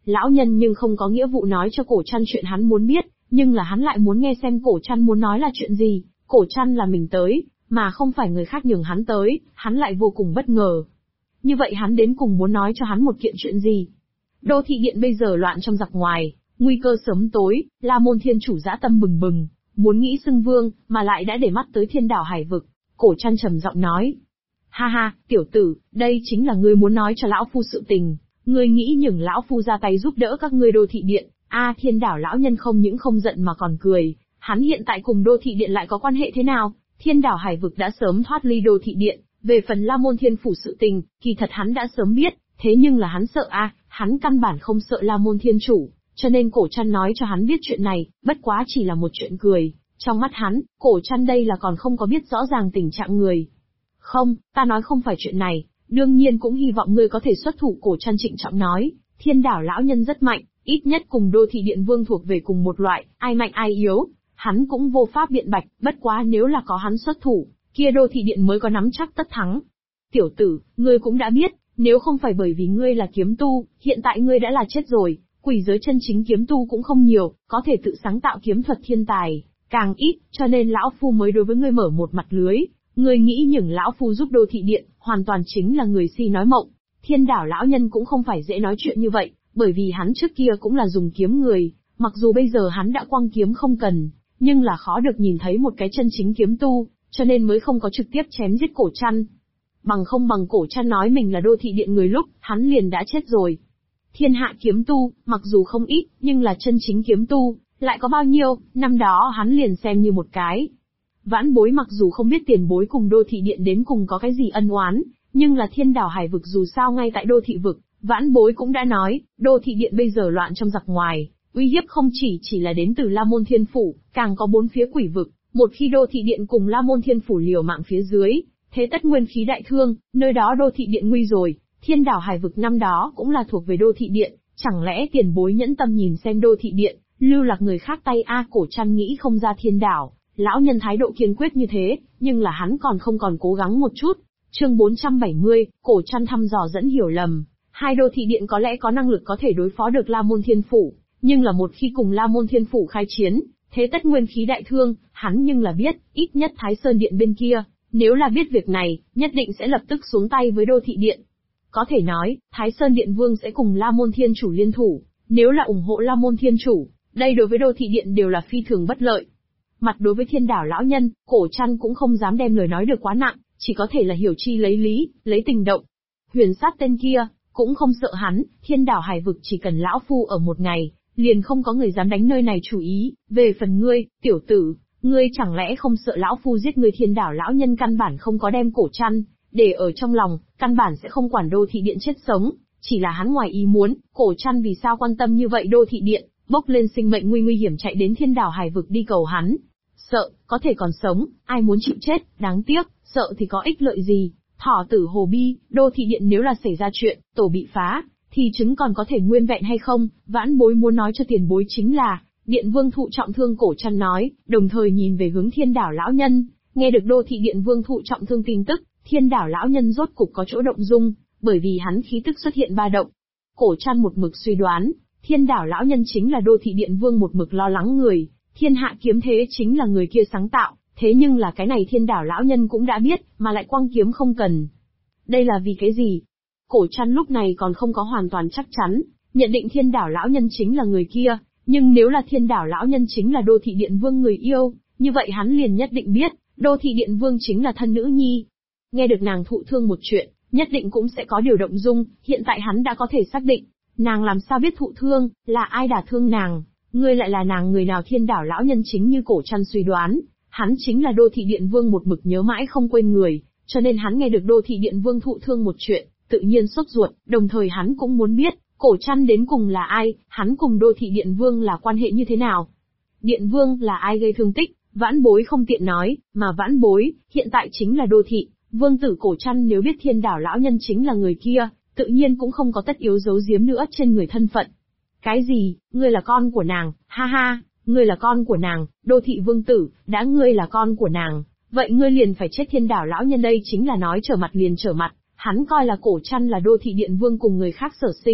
Lão nhân nhưng không có nghĩa vụ nói cho Cổ Trăn chuyện hắn muốn biết, nhưng là hắn lại muốn nghe xem Cổ Trăn muốn nói là chuyện gì. Cổ Trăn là mình tới, mà không phải người khác nhường hắn tới, hắn lại vô cùng bất ngờ. Như vậy hắn đến cùng muốn nói cho hắn một kiện chuyện gì? Đô thị điện bây giờ loạn trong giặc ngoài, nguy cơ sớm tối, La Môn Thiên Chủ dã tâm bừng bừng, muốn nghĩ xưng vương, mà lại đã để mắt tới Thiên Đảo Hải Vực. Cổ Trăn trầm giọng nói: Ha ha, tiểu tử, đây chính là ngươi muốn nói cho lão phu sự tình, ngươi nghĩ nhường lão phu ra tay giúp đỡ các ngươi đô thị điện. Thiên Đảo lão nhân không những không giận mà còn cười, hắn hiện tại cùng đô thị điện lại có quan hệ thế nào? Thiên Đảo Hải Vực đã sớm thoát ly đô thị điện, về phần La Môn Thiên Phủ sự tình, kỳ thật hắn đã sớm biết, thế nhưng là hắn sợ hắn căn bản không sợ La Môn Thiên Chủ, cho nên Cổ Trăn nói cho hắn biết chuyện này, bất quá chỉ là một chuyện cười. Trong mắt hắn, Cổ Trăn đây là còn không có biết rõ ràng tình trạng người. Không, ta nói không phải chuyện này, đương nhiên cũng hy vọng ngươi có thể xuất thủ. Cổ Trăn trịnh trọng nói, Thiên Đảo lão nhân rất mạnh, ít nhất cùng đô thị điện vương thuộc về cùng một loại, ai mạnh ai yếu, hắn cũng vô pháp biện bạch, bất quá nếu là có hắn xuất thủ, kia đô thị điện mới có nắm chắc tất thắng. Tiểu tử, ngươi cũng đã biết, nếu không phải bởi vì ngươi là kiếm tu, hiện tại ngươi đã là chết rồi, quỷ giới chân chính kiếm tu cũng không nhiều, có thể tự sáng tạo kiếm thuật thiên tài, càng ít, cho nên lão phu mới đối với ngươi mở một mặt lưới. Ngươi nghĩ nhường lão phu giúp đô thị điện, hoàn toàn chính là người si nói mộng. Thiên Đảo lão nhân cũng không phải dễ nói chuyện như vậy, bởi vì hắn trước kia cũng là dùng kiếm người, mặc dù bây giờ hắn đã quăng kiếm không cần, nhưng là khó được nhìn thấy một cái chân chính kiếm tu, cho nên mới không có trực tiếp chém giết Cổ Trăn. Bằng không bằng Cổ Trăn nói mình là đô thị điện người lúc, hắn liền đã chết rồi. Thiên hạ kiếm tu, mặc dù không ít, nhưng là chân chính kiếm tu, lại có bao nhiêu, năm đó hắn liền xem như một cái. Vãn Bối mặc dù không biết tiền bối cùng đô thị điện đến cùng có cái gì ân oán, nhưng là Thiên Đảo Hải Vực dù sao ngay tại đô thị vực, Vãn Bối cũng đã nói, đô thị điện bây giờ loạn trong giặc ngoài, uy hiếp không chỉ là đến từ La Môn Thiên Phủ, càng có bốn phía quỷ vực, một khi đô thị điện cùng La Môn Thiên Phủ liều mạng phía dưới, thế tất nguyên khí đại thương, nơi đó đô thị điện nguy rồi. Thiên Đảo Hải Vực năm đó cũng là thuộc về đô thị điện, chẳng lẽ tiền bối nhẫn tâm nhìn xem đô thị điện lưu lạc người khác tay? Cổ Trăn nghĩ không ra Thiên Đảo lão nhân thái độ kiên quyết như thế, nhưng là hắn không còn cố gắng một chút. Chương 470, Cổ Trăn thăm dò dẫn hiểu lầm. Hai đô thị điện có lẽ có năng lực có thể đối phó được La Môn Thiên Phủ, nhưng là một khi cùng La Môn Thiên Phủ khai chiến, thế tất nguyên khí đại thương, hắn nhưng là biết, ít nhất Thái Sơn Điện bên kia, nếu là biết việc này, nhất định sẽ lập tức xuống tay với đô thị điện. Có thể nói, Thái Sơn Điện Vương sẽ cùng La Môn Thiên Chủ liên thủ, nếu là ủng hộ La Môn Thiên Chủ, đây đối với đô thị điện đều là phi thường bất lợi. Mặt đối với Thiên Đảo lão nhân, Cổ Trăn cũng không dám đem lời nói được quá nặng, chỉ có thể là hiểu chi lấy lý, lấy tình động. Huyền Sát tên kia, cũng không sợ hắn, Thiên Đảo Hải Vực chỉ cần lão phu ở một ngày, liền không có người dám đánh nơi này chủ ý. Về phần ngươi, tiểu tử, ngươi chẳng lẽ không sợ lão phu giết ngươi? Thiên Đảo lão nhân căn bản không có đem Cổ Trăn để ở trong lòng, căn bản sẽ không quản đô thị điện chết sống, chỉ là hắn ngoài ý muốn, Cổ Trăn vì sao quan tâm như vậy đô thị điện, bốc lên sinh mệnh nguy hiểm chạy đến Thiên Đảo Hải Vực đi cầu hắn. Sợ, có thể còn sống, ai muốn chịu chết, đáng tiếc, sợ thì có ích lợi gì? Thỏ tử hồ bi, đô thị điện nếu là xảy ra chuyện, tổ bị phá, thì trứng còn có thể nguyên vẹn hay không? Vãn Bối muốn nói cho tiền bối chính là, điện vương thụ trọng thương. Cổ Trăn nói, đồng thời nhìn về hướng Thiên Đảo lão nhân. Nghe được đô thị điện vương thụ trọng thương tin tức, Thiên Đảo lão nhân rốt cục có chỗ động dung, bởi vì hắn khí tức xuất hiện ba động. Cổ Trăn một mực suy đoán, Thiên Đảo lão nhân chính là đô thị điện vương một mực lo lắng người, thiên hạ kiếm thế chính là người kia sáng tạo, thế nhưng là cái này Thiên Đảo lão nhân cũng đã biết, mà lại quăng kiếm không cần. Đây là vì cái gì? Cổ Trăn lúc này còn không có hoàn toàn chắc chắn, nhận định Thiên Đảo lão nhân chính là người kia, nhưng nếu là Thiên Đảo lão nhân chính là đô thị điện vương người yêu, như vậy hắn liền nhất định biết, đô thị điện vương chính là thân nữ nhi. Nghe được nàng thụ thương một chuyện, nhất định cũng sẽ có điều động dung, hiện tại hắn đã có thể xác định, nàng làm sao biết thụ thương, là ai đả thương nàng, ngươi lại là nàng người nào? Thiên Đảo lão nhân chính như Cổ Trăn suy đoán, hắn chính là đô thị điện vương một mực nhớ mãi không quên người, cho nên hắn nghe được đô thị điện vương thụ thương một chuyện, tự nhiên sốt ruột, đồng thời hắn cũng muốn biết, Cổ Trăn đến cùng là ai, hắn cùng đô thị điện vương là quan hệ như thế nào. Điện vương là ai gây thương tích, Vãn Bối không tiện nói, mà Vãn Bối, hiện tại chính là đô thị vương tử. Cổ Trăn nếu biết Thiên Đảo lão nhân chính là người kia, tự nhiên cũng không có tất yếu giấu giếm nữa trên người thân phận. Cái gì, ngươi là con của nàng? Ha ha, ngươi là con của nàng, đô thị vương tử, đã ngươi là con của nàng, vậy ngươi liền phải chết. Thiên Đảo lão nhân đây chính là nói trở mặt liền trở mặt, hắn coi là Cổ Trăn là đô thị điện vương cùng người khác sở sinh,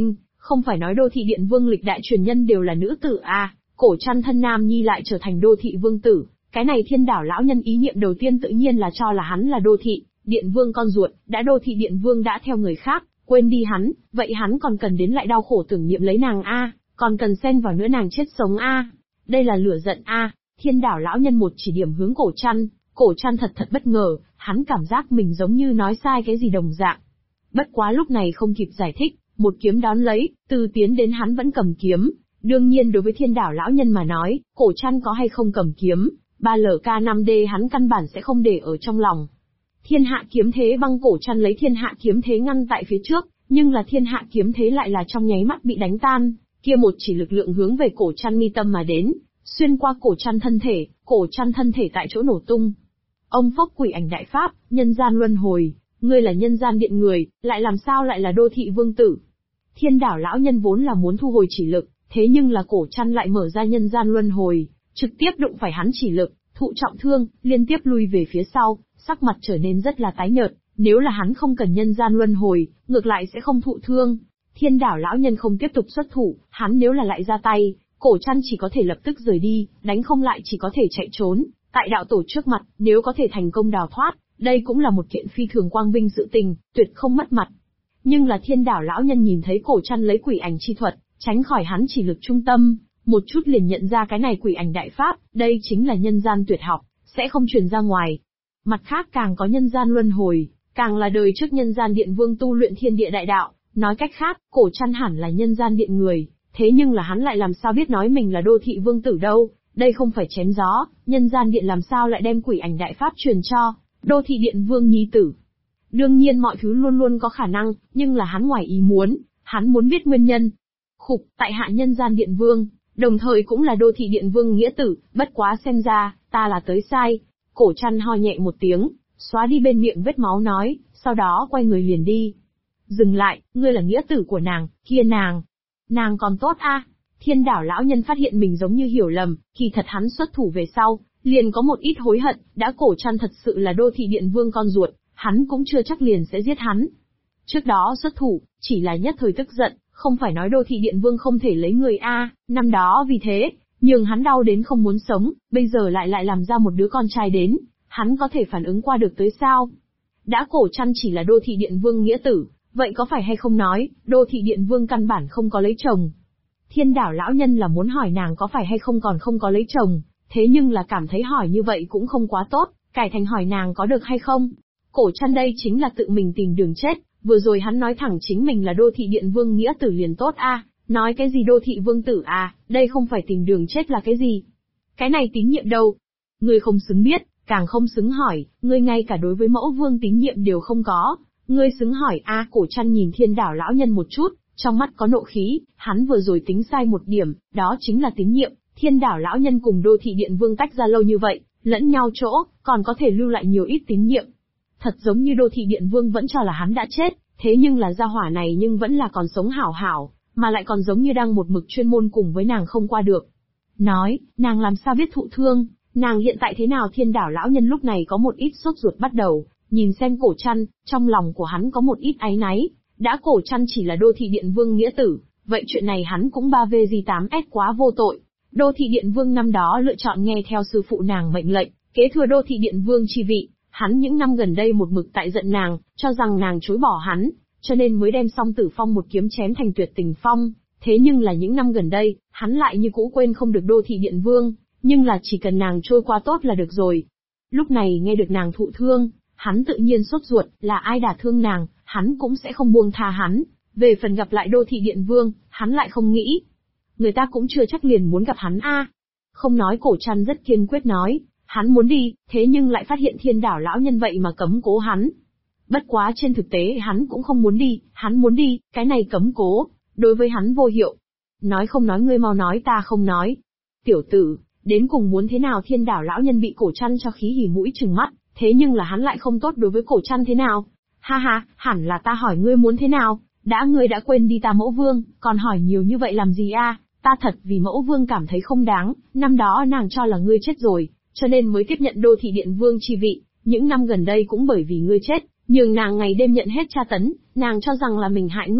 Không phải nói đô thị điện vương lịch đại truyền nhân đều là nữ tử à, Cổ Trăn thân nam nhi lại trở thành đô thị vương tử, cái này Thiên Đảo lão nhân ý niệm đầu tiên tự nhiên là cho là hắn là đô thị điện vương con ruột, đã đô thị điện vương đã theo người khác, quên đi hắn, vậy hắn còn cần đến lại đau khổ tưởng niệm lấy nàng a, còn cần xen vào nữa nàng chết sống a. Đây là lửa giận a. Thiên Đảo lão nhân một chỉ điểm hướng Cổ Trăn thật bất ngờ, hắn cảm giác mình giống như nói sai cái gì đồng dạng. Bất quá lúc này không kịp giải thích, một kiếm đón lấy, từ tiến đến hắn vẫn cầm kiếm. Đương nhiên đối với Thiên Đảo lão nhân mà nói, Cổ Trăn có hay không cầm kiếm, 3LK5D hắn căn bản sẽ không để ở trong lòng. Thiên hạ kiếm thế băng Cổ Trăn lấy thiên hạ kiếm thế ngăn tại phía trước, nhưng là thiên hạ kiếm thế lại là trong nháy mắt bị đánh tan, kia một chỉ lực lượng hướng về Cổ Trăn mi tâm mà đến, xuyên qua Cổ Trăn thân thể tại chỗ nổ tung. Ông phốc quỷ ảnh đại pháp, nhân gian luân hồi, ngươi là nhân gian điện người, lại làm sao lại là đô thị vương tử? Thiên Đảo lão nhân vốn là muốn thu hồi chỉ lực, thế nhưng là Cổ Trăn lại mở ra nhân gian luân hồi, trực tiếp đụng phải hắn chỉ lực, thụ trọng thương, liên tiếp lui về phía sau, sắc mặt trở nên rất là tái nhợt, nếu là hắn không cần nhân gian luân hồi, ngược lại sẽ không thụ thương. Thiên Đảo lão nhân không tiếp tục xuất thủ, hắn nếu là lại ra tay, Cổ Trăn chỉ có thể lập tức rời đi, đánh không lại chỉ có thể chạy trốn, tại đạo tổ trước mặt, nếu có thể thành công đào thoát, đây cũng là một kiện phi thường quang vinh sự tình, tuyệt không mất mặt. Nhưng là Thiên Đảo lão nhân nhìn thấy Cổ Trăn lấy quỷ ảnh chi thuật, tránh khỏi hắn chỉ lực trung tâm, một chút liền nhận ra cái này quỷ ảnh đại pháp, đây chính là nhân gian tuyệt học, sẽ không truyền ra ngoài. Mặt khác càng có nhân gian luân hồi, càng là đời trước nhân gian điện vương tu luyện thiên địa đại đạo, nói cách khác, Cổ Trăn hẳn là nhân gian điện người, thế nhưng là hắn lại làm sao biết nói mình là đô thị vương tử đâu, đây không phải chém gió, nhân gian điện làm sao lại đem quỷ ảnh đại pháp truyền cho đô thị điện vương nhi tử. Đương nhiên mọi thứ luôn luôn có khả năng, nhưng là hắn ngoài ý muốn, hắn muốn biết nguyên nhân. Tại hạ nhân gian điện vương, đồng thời cũng là đô thị điện vương nghĩa tử, bất quá xem ra, ta là tới sai. Cổ Trăn ho nhẹ một tiếng, xóa đi bên miệng vết máu nói, sau đó quay người liền đi. Dừng lại, ngươi là nghĩa tử của nàng, kia nàng còn tốt a. Thiên Đảo lão nhân phát hiện mình giống như hiểu lầm, kỳ thật hắn xuất thủ về sau, liền có một ít hối hận, đã Cổ Trăn thật sự là đô thị điện vương con ruột, hắn cũng chưa chắc liền sẽ giết hắn. Trước đó xuất thủ, chỉ là nhất thời tức giận, không phải nói đô thị điện vương không thể lấy người a, năm đó vì thế, nhường hắn đau đến không muốn sống, bây giờ lại làm ra một đứa con trai đến, hắn có thể phản ứng qua được tới sao? Đã Cổ Trăn chỉ là đô thị điện vương nghĩa tử, vậy có phải hay không nói, đô thị điện vương căn bản không có lấy chồng? Thiên Đảo lão nhân là muốn hỏi nàng có phải hay không còn không có lấy chồng, thế nhưng là cảm thấy hỏi như vậy cũng không quá tốt, cải thành hỏi nàng có được hay không. Cổ Trăn đây chính là tự mình tìm đường chết, vừa rồi hắn nói thẳng chính mình là đô thị điện vương nghĩa tử liền tốt a, nói cái gì đô thị vương tử à, đây không phải tìm đường chết là cái gì? Cái này tín nhiệm đâu? Ngươi không xứng biết, càng không xứng hỏi, ngươi ngay cả đối với mẫu vương tín nhiệm đều không có, ngươi xứng hỏi a. Cổ Trăn nhìn Thiên Đảo lão nhân một chút, trong mắt có nộ khí, hắn vừa rồi tính sai một điểm, đó chính là tín nhiệm. Thiên Đảo lão nhân cùng đô thị điện vương tách ra lâu như vậy, lẫn nhau chỗ, còn có thể lưu lại nhiều ít tín nhiệm. Thật giống như đô thị điện vương vẫn cho là hắn đã chết, thế nhưng là gia hỏa này nhưng vẫn là còn sống hảo hảo, mà lại còn giống như đang một mực chuyên môn cùng với nàng không qua được. Nói, nàng làm sao biết thụ thương, nàng hiện tại thế nào? Thiên Đảo lão nhân lúc này có một ít sốt ruột bắt đầu, nhìn xem Cổ Trăn, trong lòng của hắn có một ít áy náy, đã Cổ Trăn chỉ là đô thị điện vương nghĩa tử, vậy chuyện này hắn cũng 3VG8S quá vô tội. Đô thị điện vương năm đó lựa chọn nghe theo sư phụ nàng mệnh lệnh, kế thừa đô thị điện vương chi vị, hắn những năm gần đây một mực tại giận nàng, cho rằng nàng chối bỏ hắn, cho nên mới đem Song Tử Phong một kiếm chém thành Tuyệt Tình Phong. Thế nhưng là những năm gần đây, hắn lại như cũ quên không được đô thị điện vương, nhưng là chỉ cần nàng trôi qua tốt là được rồi. Lúc này nghe được nàng thụ thương, hắn tự nhiên sốt ruột, là ai đả thương nàng, hắn cũng sẽ không buông tha hắn. Về phần gặp lại đô thị điện vương, hắn lại không nghĩ. Người ta cũng chưa chắc liền muốn gặp hắn a. Không nói. Cổ Trăn rất kiên quyết nói, hắn muốn đi, thế nhưng lại phát hiện Thiên Đảo lão nhân vậy mà cấm cố hắn. Bất quá trên thực tế hắn cũng không muốn đi, hắn muốn đi, cái này cấm cố, đối với hắn vô hiệu. Nói không nói, ngươi mau nói, ta không nói. Tiểu tử, đến cùng muốn thế nào? Thiên Đảo lão nhân bị Cổ Trăn cho khí hỉ mũi trừng mắt, thế nhưng là hắn lại không tốt đối với Cổ Trăn thế nào? Ha ha, hẳn là ta hỏi ngươi muốn thế nào, ngươi đã quên đi ta mẫu vương, còn hỏi nhiều như vậy làm gì a? Ta thật vì mẫu vương cảm thấy không đáng, năm đó nàng cho là ngươi chết rồi, cho nên mới tiếp nhận đô thị điện vương chi vị, những năm gần đây cũng bởi vì ngươi chết, nhường nàng ngày đêm nhận hết tra tấn, nàng cho rằng là mình hại ngươi,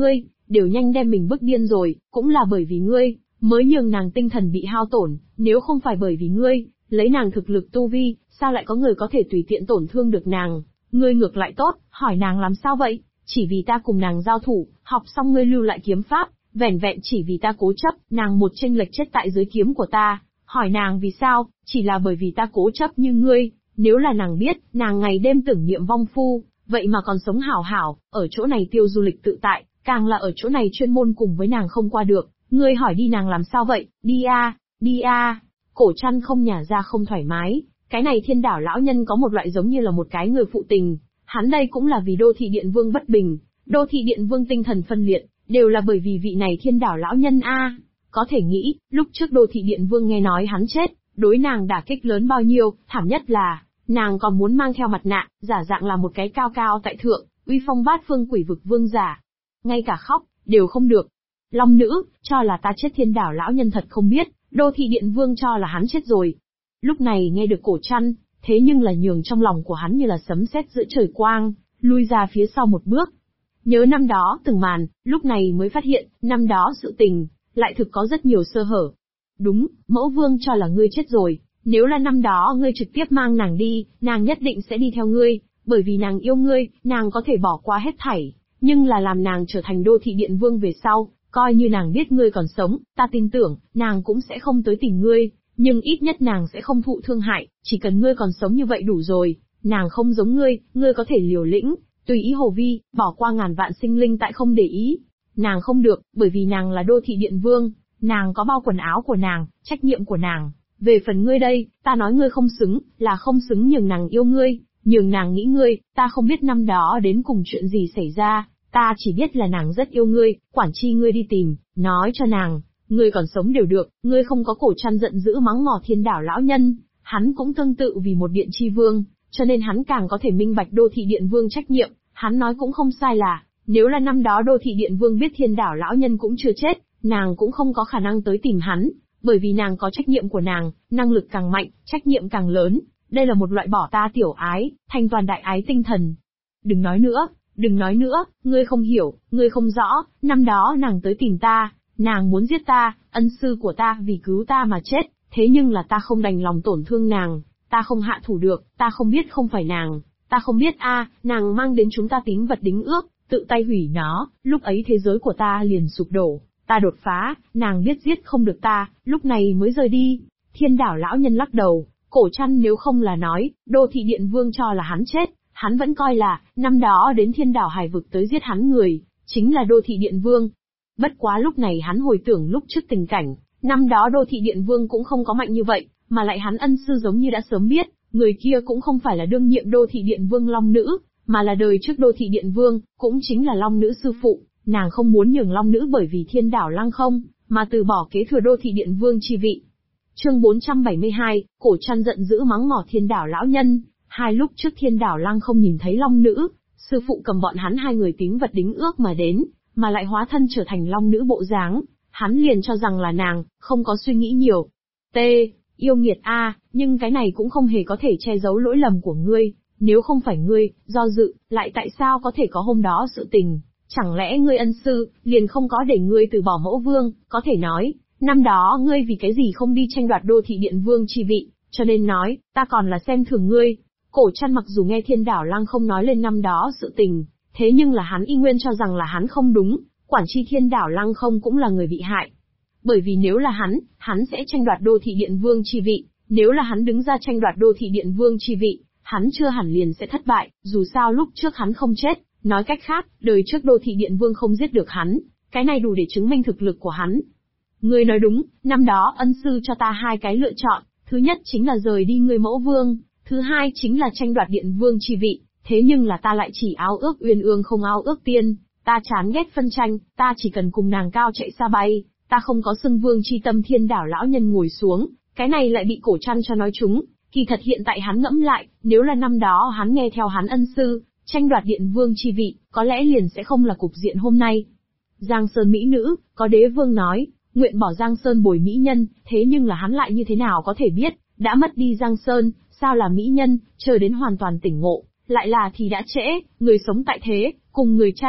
đều nhanh đem mình bức điên rồi, cũng là bởi vì ngươi, mới nhường nàng tinh thần bị hao tổn, nếu không phải bởi vì ngươi, lấy nàng thực lực tu vi, sao lại có người có thể tùy tiện tổn thương được nàng, ngươi ngược lại tốt, hỏi nàng làm sao vậy, chỉ vì ta cùng nàng giao thủ, học xong ngươi lưu lại kiếm pháp, vẻn vẹn chỉ vì ta cố chấp, nàng một chênh lệch chết tại dưới kiếm của ta, hỏi nàng vì sao, chỉ là bởi vì ta cố chấp như ngươi, nếu là nàng biết, nàng ngày đêm tưởng niệm vong phu, vậy mà còn sống hảo hảo, ở chỗ này tiêu du lịch tự tại, càng là ở chỗ này chuyên môn cùng với nàng không qua được, ngươi hỏi đi nàng làm sao vậy, đi a. Cổ Trăn không nhả ra không thoải mái, cái này Thiên Đảo lão nhân có một loại giống như là một cái người phụ tình, hắn đây cũng là vì Đô Thị Điện Vương bất bình, Đô Thị Điện Vương tinh thần phân liệt, đều là bởi vì vị này Thiên Đảo lão nhân a. Có thể nghĩ, lúc trước Đô Thị Điện Vương nghe nói hắn chết, đối nàng đả kích lớn bao nhiêu, thảm nhất là, nàng còn muốn mang theo mặt nạ, giả dạng là một cái cao cao tại thượng, uy phong bát phương quỷ vực vương giả. Ngay cả khóc, đều không được. Long nữ, cho là ta chết Thiên Đảo lão nhân thật không biết, Đô Thị Điện Vương cho là hắn chết rồi. Lúc này nghe được Cổ Trăn, thế nhưng là nhường trong lòng của hắn như là sấm sét giữa trời quang, lui ra phía sau một bước. Nhớ năm đó từng màn, lúc này mới phát hiện, năm đó sự tình, lại thực có rất nhiều sơ hở. Đúng, mẫu vương cho là ngươi chết rồi, nếu là năm đó ngươi trực tiếp mang nàng đi, nàng nhất định sẽ đi theo ngươi, bởi vì nàng yêu ngươi, nàng có thể bỏ qua hết thảy, nhưng là làm nàng trở thành Đô Thị Điện Vương về sau, coi như nàng biết ngươi còn sống, ta tin tưởng, nàng cũng sẽ không tới tìm ngươi, nhưng ít nhất nàng sẽ không thụ thương hại, chỉ cần ngươi còn sống như vậy đủ rồi, nàng không giống ngươi có thể liều lĩnh, tùy ý hồ vi, bỏ qua ngàn vạn sinh linh tại không để ý. Nàng không được, bởi vì nàng là Đô Thị Điện Vương, nàng có bao quần áo của nàng, trách nhiệm của nàng. Về phần ngươi đây, ta nói ngươi không xứng, là không xứng nhường nàng yêu ngươi, nhường nàng nghĩ ngươi, ta không biết năm đó đến cùng chuyện gì xảy ra, ta chỉ biết là nàng rất yêu ngươi, quản chi ngươi đi tìm, nói cho nàng, ngươi còn sống đều được, ngươi không có. Cổ Trăn giận dữ mắng mỏ Thiên Đảo lão nhân, hắn cũng tương tự vì một điện chi vương, cho nên hắn càng có thể minh bạch Đô Thị Điện Vương trách nhiệm, hắn nói cũng không sai là, nếu là năm đó Đô Thị Điện Vương biết Thiên Đảo lão nhân cũng chưa chết, nàng cũng không có khả năng tới tìm hắn, bởi vì nàng có trách nhiệm của nàng, năng lực càng mạnh, trách nhiệm càng lớn, đây là một loại bỏ ta tiểu ái, thành toàn đại ái tinh thần. Đừng nói nữa, ngươi không hiểu, ngươi không rõ, năm đó nàng tới tìm ta, nàng muốn giết ta, ân sư của ta vì cứu ta mà chết, thế nhưng là ta không đành lòng tổn thương nàng, ta không hạ thủ được, ta không biết không phải nàng, ta không biết nàng mang đến chúng ta tín vật đính ước, tự tay hủy nó, lúc ấy thế giới của ta liền sụp đổ, ta đột phá, nàng biết giết không được ta, lúc này mới rời đi. Thiên Đảo lão nhân lắc đầu, Cổ Trăn nếu không là nói, Đô Thị Điện Vương cho là hắn chết, hắn vẫn coi là, năm đó đến Thiên Đảo Hải vực tới giết hắn người, chính là Đô Thị Điện Vương. Bất quá lúc này hắn hồi tưởng lúc trước tình cảnh, năm đó Đô Thị Điện Vương cũng không có mạnh như vậy, mà lại hắn ân sư giống như đã sớm biết, người kia cũng không phải là đương nhiệm Đô Thị Điện Vương Long Nữ, mà là đời trước Đô Thị Điện Vương, cũng chính là Long Nữ sư phụ, nàng không muốn nhường Long Nữ bởi vì Thiên Đảo Lăng Không, mà từ bỏ kế thừa Đô Thị Điện Vương chi vị. Chương 472, Cổ Trăn giận dữ mắng mỏ Thiên Đảo lão nhân, hai lúc trước Thiên Đảo Lăng Không nhìn thấy Long Nữ, sư phụ cầm bọn hắn hai người tín vật đính ước mà đến, mà lại hóa thân trở thành Long Nữ bộ dáng, hắn liền cho rằng là nàng, không có suy nghĩ nhiều. Yêu nghiệt nhưng cái này cũng không hề có thể che giấu lỗi lầm của ngươi, nếu không phải ngươi, do dự, lại tại sao có thể có hôm đó sự tình, chẳng lẽ ngươi ân sư, liền không có để ngươi từ bỏ mẫu vương, có thể nói, năm đó ngươi vì cái gì không đi tranh đoạt Đô Thị Điện Vương chi vị, cho nên nói, ta còn là xem thường ngươi. Cổ Trăn mặc dù nghe Thiên Đảo Lăng Không nói lên năm đó sự tình, thế nhưng là hắn y nguyên cho rằng là hắn không đúng, quản chi Thiên Đảo Lăng Không cũng là người bị hại. Bởi vì nếu là hắn sẽ tranh đoạt Đô Thị Điện Vương chi vị, nếu là hắn đứng ra tranh đoạt Đô Thị Điện Vương chi vị, hắn chưa hẳn liền sẽ thất bại, dù sao lúc trước hắn không chết, nói cách khác, đời trước Đô Thị Điện Vương không giết được hắn, cái này đủ để chứng minh thực lực của hắn. Ngươi nói đúng, năm đó ân sư cho ta hai cái lựa chọn, thứ nhất chính là rời đi ngươi mẫu vương, thứ hai chính là tranh đoạt Điện Vương chi vị, thế nhưng là ta lại chỉ ao ước uyên ương không ao ước tiên, ta chán ghét phân tranh, ta chỉ cần cùng nàng cao chạy xa bay, ta không có xưng vương chi tâm. Thiên Đảo lão nhân ngồi xuống, cái này lại bị Cổ Trăn cho nói trúng, kỳ thật hiện tại hắn ngẫm lại, nếu là năm đó hắn nghe theo hắn ân sư, tranh đoạt Điện Vương chi vị, có lẽ liền sẽ không là cục diện hôm nay. Giang Sơn mỹ nữ, có đế vương nói, nguyện bỏ Giang Sơn bồi mỹ nhân, thế nhưng là hắn lại như thế nào có thể biết, đã mất đi Giang Sơn, sao là mỹ nhân, chờ đến hoàn toàn tỉnh ngộ, lại là thì đã trễ, người sống tại thế, cùng người tranh,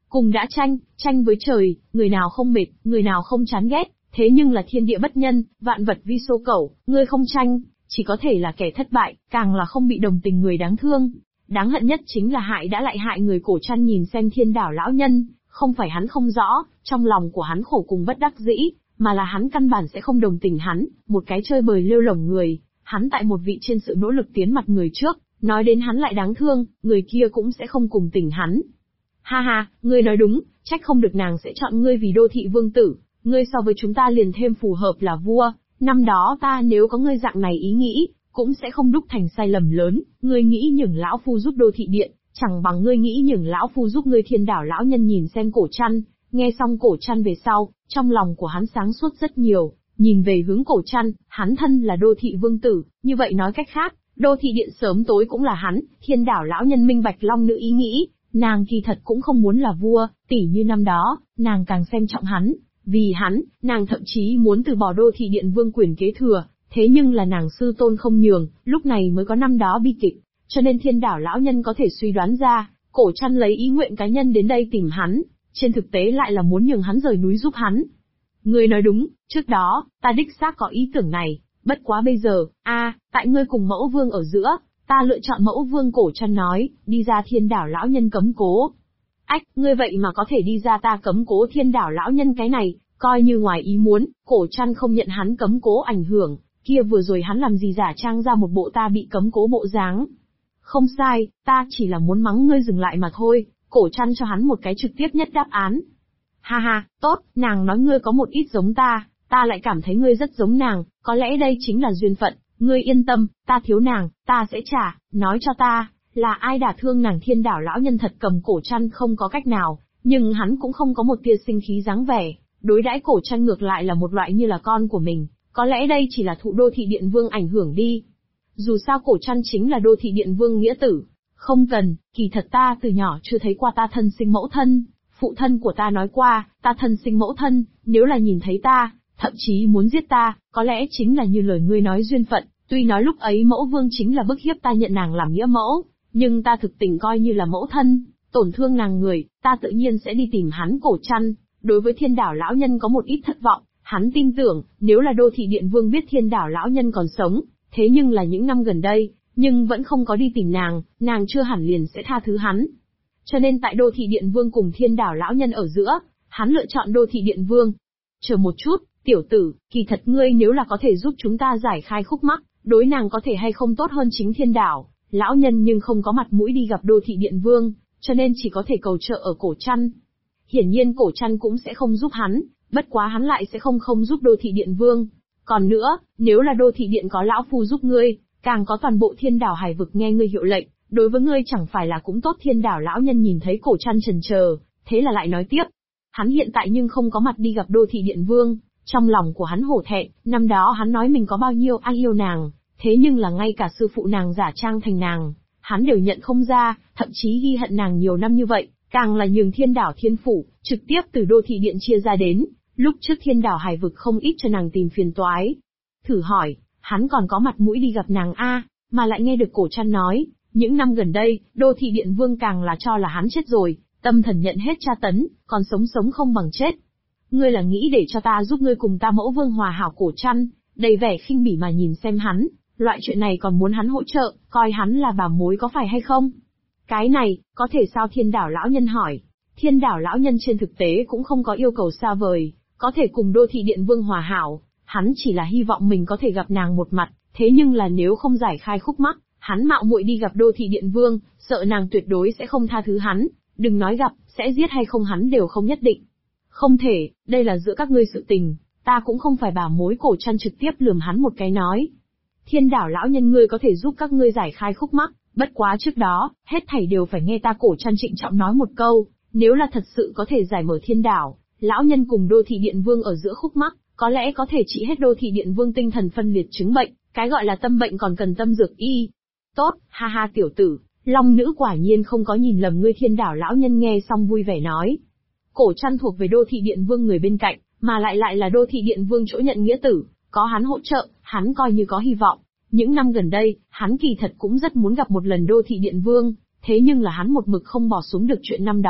Cùng đã tranh với trời, người nào không mệt, người nào không chán ghét, thế nhưng là thiên địa bất nhân, vạn vật vi số cẩu, ngươi không tranh, chỉ có thể là kẻ thất bại, càng là không bị đồng tình người đáng thương. Đáng hận nhất chính là hại đã lại hại người. Cổ Trăn nhìn xem Thiên Đảo lão nhân, không phải hắn không rõ, trong lòng của hắn khổ cùng bất đắc dĩ, mà là hắn căn bản sẽ không đồng tình hắn, một cái chơi bời lêu lổng người, hắn tại một vị trên sự nỗ lực tiến mặt người trước, nói đến hắn lại đáng thương, người kia cũng sẽ không cùng tình hắn. Ha ha, ngươi nói đúng, trách không được nàng sẽ chọn ngươi vì đô thị vương tử, ngươi so với chúng ta liền thêm phù hợp là vua, năm đó ta nếu có ngươi dạng này ý nghĩ, cũng sẽ không đúc thành sai lầm lớn, ngươi nghĩ nhường lão phu giúp đô thị điện, chẳng bằng ngươi nghĩ nhường lão phu giúp ngươi. Thiên Đảo lão nhân nhìn xem Cổ Trăn, nghe xong Cổ Trăn về sau, trong lòng của hắn sáng suốt rất nhiều, nhìn về hướng Cổ Trăn, hắn thân là đô thị vương tử, như vậy nói cách khác, đô thị điện sớm tối cũng là hắn. Thiên Đảo lão nhân minh bạch long nữ ý nghĩ, nàng kỳ thật cũng không muốn là vua, tỉ như năm đó, nàng càng xem trọng hắn, vì hắn, nàng thậm chí muốn từ bỏ đô thị điện vương quyền kế thừa, thế nhưng là nàng sư tôn không nhường, lúc này mới có năm đó bi kịch, cho nên Thiên Đảo lão nhân có thể suy đoán ra, Cổ Trăn lấy ý nguyện cá nhân đến đây tìm hắn, trên thực tế lại là muốn nhường hắn rời núi giúp hắn. Ngươi nói đúng, trước đó, ta đích xác có ý tưởng này, bất quá bây giờ, tại ngươi cùng mẫu vương ở giữa, ta lựa chọn mẫu vương. Cổ Trăn nói, đi ra. Thiên Đảo lão nhân cấm cố. Ách, ngươi vậy mà có thể đi ra ta cấm cố. Thiên Đảo lão nhân cái này, coi như ngoài ý muốn, Cổ Trăn không nhận hắn cấm cố ảnh hưởng, kia vừa rồi hắn làm gì giả trang ra một bộ ta bị cấm cố bộ dáng. Không sai, ta chỉ là muốn mắng ngươi dừng lại mà thôi. Cổ Trăn cho hắn một cái trực tiếp nhất đáp án. Ha ha, tốt, nàng nói ngươi có một ít giống ta lại cảm thấy ngươi rất giống nàng, có lẽ đây chính là duyên phận, ngươi yên tâm, ta thiếu nàng, ta sẽ trả, nói cho ta, là ai đả thương nàng. Thiên Đảo lão nhân thật cầm Cổ Trăn không có cách nào, nhưng hắn cũng không có một tia sinh khí dáng vẻ, đối đãi Cổ Trăn ngược lại là một loại như là con của mình, có lẽ đây chỉ là thụ đô thị điện vương ảnh hưởng đi. Dù sao Cổ Trăn chính là đô thị điện vương nghĩa tử. Không cần, kỳ thật ta từ nhỏ chưa thấy qua ta thân sinh mẫu thân, phụ thân của ta nói qua, ta thân sinh mẫu thân, nếu là nhìn thấy ta, thậm chí muốn giết ta, có lẽ chính là như lời ngươi nói duyên phận, tuy nói lúc ấy mẫu vương chính là bức hiếp ta nhận nàng làm nghĩa mẫu, nhưng ta thực tình coi như là mẫu thân, tổn thương nàng người, ta tự nhiên sẽ đi tìm hắn. Cổ Trăn, đối với Thiên Đảo lão nhân có một ít thất vọng, hắn tin tưởng, nếu là đô thị điện vương biết Thiên Đảo lão nhân còn sống, thế nhưng là những năm gần đây, nhưng vẫn không có đi tìm nàng chưa hẳn liền sẽ tha thứ hắn. Cho nên tại đô thị điện vương cùng Thiên Đảo lão nhân ở giữa, hắn lựa chọn đô thị điện vương. Chờ một chút, tiểu tử, kỳ thật ngươi nếu là có thể giúp chúng ta giải khai khúc mắc, đối nàng có thể hay không tốt hơn chính Thiên Đảo lão nhân nhưng không có mặt mũi đi gặp đô thị điện vương, cho nên chỉ có thể cầu trợ ở Cổ Trăn. Hiển nhiên Cổ Trăn cũng sẽ không giúp hắn, bất quá hắn lại sẽ không giúp đô thị điện vương. Còn nữa, nếu là đô thị điện có lão phu giúp ngươi, càng có toàn bộ Thiên Đảo hải vực nghe ngươi hiệu lệnh, đối với ngươi chẳng phải là cũng tốt. Thiên Đảo lão nhân nhìn thấy Cổ Trăn chần chờ, thế là lại nói tiếp. Hắn hiện tại nhưng không có mặt đi gặp đô thị điện vương, trong lòng của hắn hổ thẹn, năm đó hắn nói mình có bao nhiêu ai yêu nàng, thế nhưng là ngay cả sư phụ nàng giả trang thành nàng, hắn đều nhận không ra, thậm chí ghi hận nàng nhiều năm như vậy, càng là nhường Thiên Đảo thiên phủ, trực tiếp từ đô thị điện chia ra đến, lúc trước Thiên Đảo hải vực không ít cho nàng tìm phiền toái. Thử hỏi, hắn còn có mặt mũi đi gặp nàng mà lại nghe được Cổ Trăn nói, những năm gần đây, đô thị điện vương càng là cho là hắn chết rồi, tâm thần nhận hết tra tấn, còn sống không bằng chết. Ngươi là nghĩ để cho ta giúp ngươi cùng ta mẫu vương hòa hảo. Cổ Trăn đầy vẻ khinh bỉ mà nhìn xem hắn, loại chuyện này còn muốn hắn hỗ trợ, coi hắn là bà mối có phải hay không? Cái này, có thể sao? Thiên Đảo lão nhân hỏi. Thiên Đảo lão nhân trên thực tế cũng không có yêu cầu xa vời, có thể cùng đô thị điện vương hòa hảo, hắn chỉ là hy vọng mình có thể gặp nàng một mặt, thế nhưng là nếu không giải khai khúc mắc, hắn mạo muội đi gặp đô thị điện vương, sợ nàng tuyệt đối sẽ không tha thứ hắn, đừng nói gặp, sẽ giết hay không hắn đều không nhất định. Không thể, đây là giữa các ngươi sự tình, ta cũng không phải bà mối. Cổ Trăn trực tiếp lườm hắn một cái nói. Thiên Đảo lão nhân, ngươi có thể giúp các ngươi giải khai khúc mắc, bất quá trước đó, hết thảy đều phải nghe ta. Cổ Trăn trịnh trọng nói một câu, nếu là thật sự có thể giải mở Thiên Đảo lão nhân cùng đô thị điện vương ở giữa khúc mắc, có lẽ có thể trị hết đô thị điện vương tinh thần phân liệt chứng bệnh, cái gọi là tâm bệnh còn cần tâm dược y. Tốt, ha ha tiểu tử, long nữ quả nhiên không có nhìn lầm ngươi. Thiên Đảo lão nhân nghe xong vui vẻ nói. Cổ Trăn thuộc về đô thị điện vương người bên cạnh, mà lại là đô thị điện vương chỗ nhận nghĩa tử, có hắn hỗ trợ, hắn coi như có hy vọng. Những năm gần đây, hắn kỳ thật cũng rất muốn gặp một lần đô thị điện vương, thế nhưng là hắn một mực không bỏ xuống được chuyện năm đó,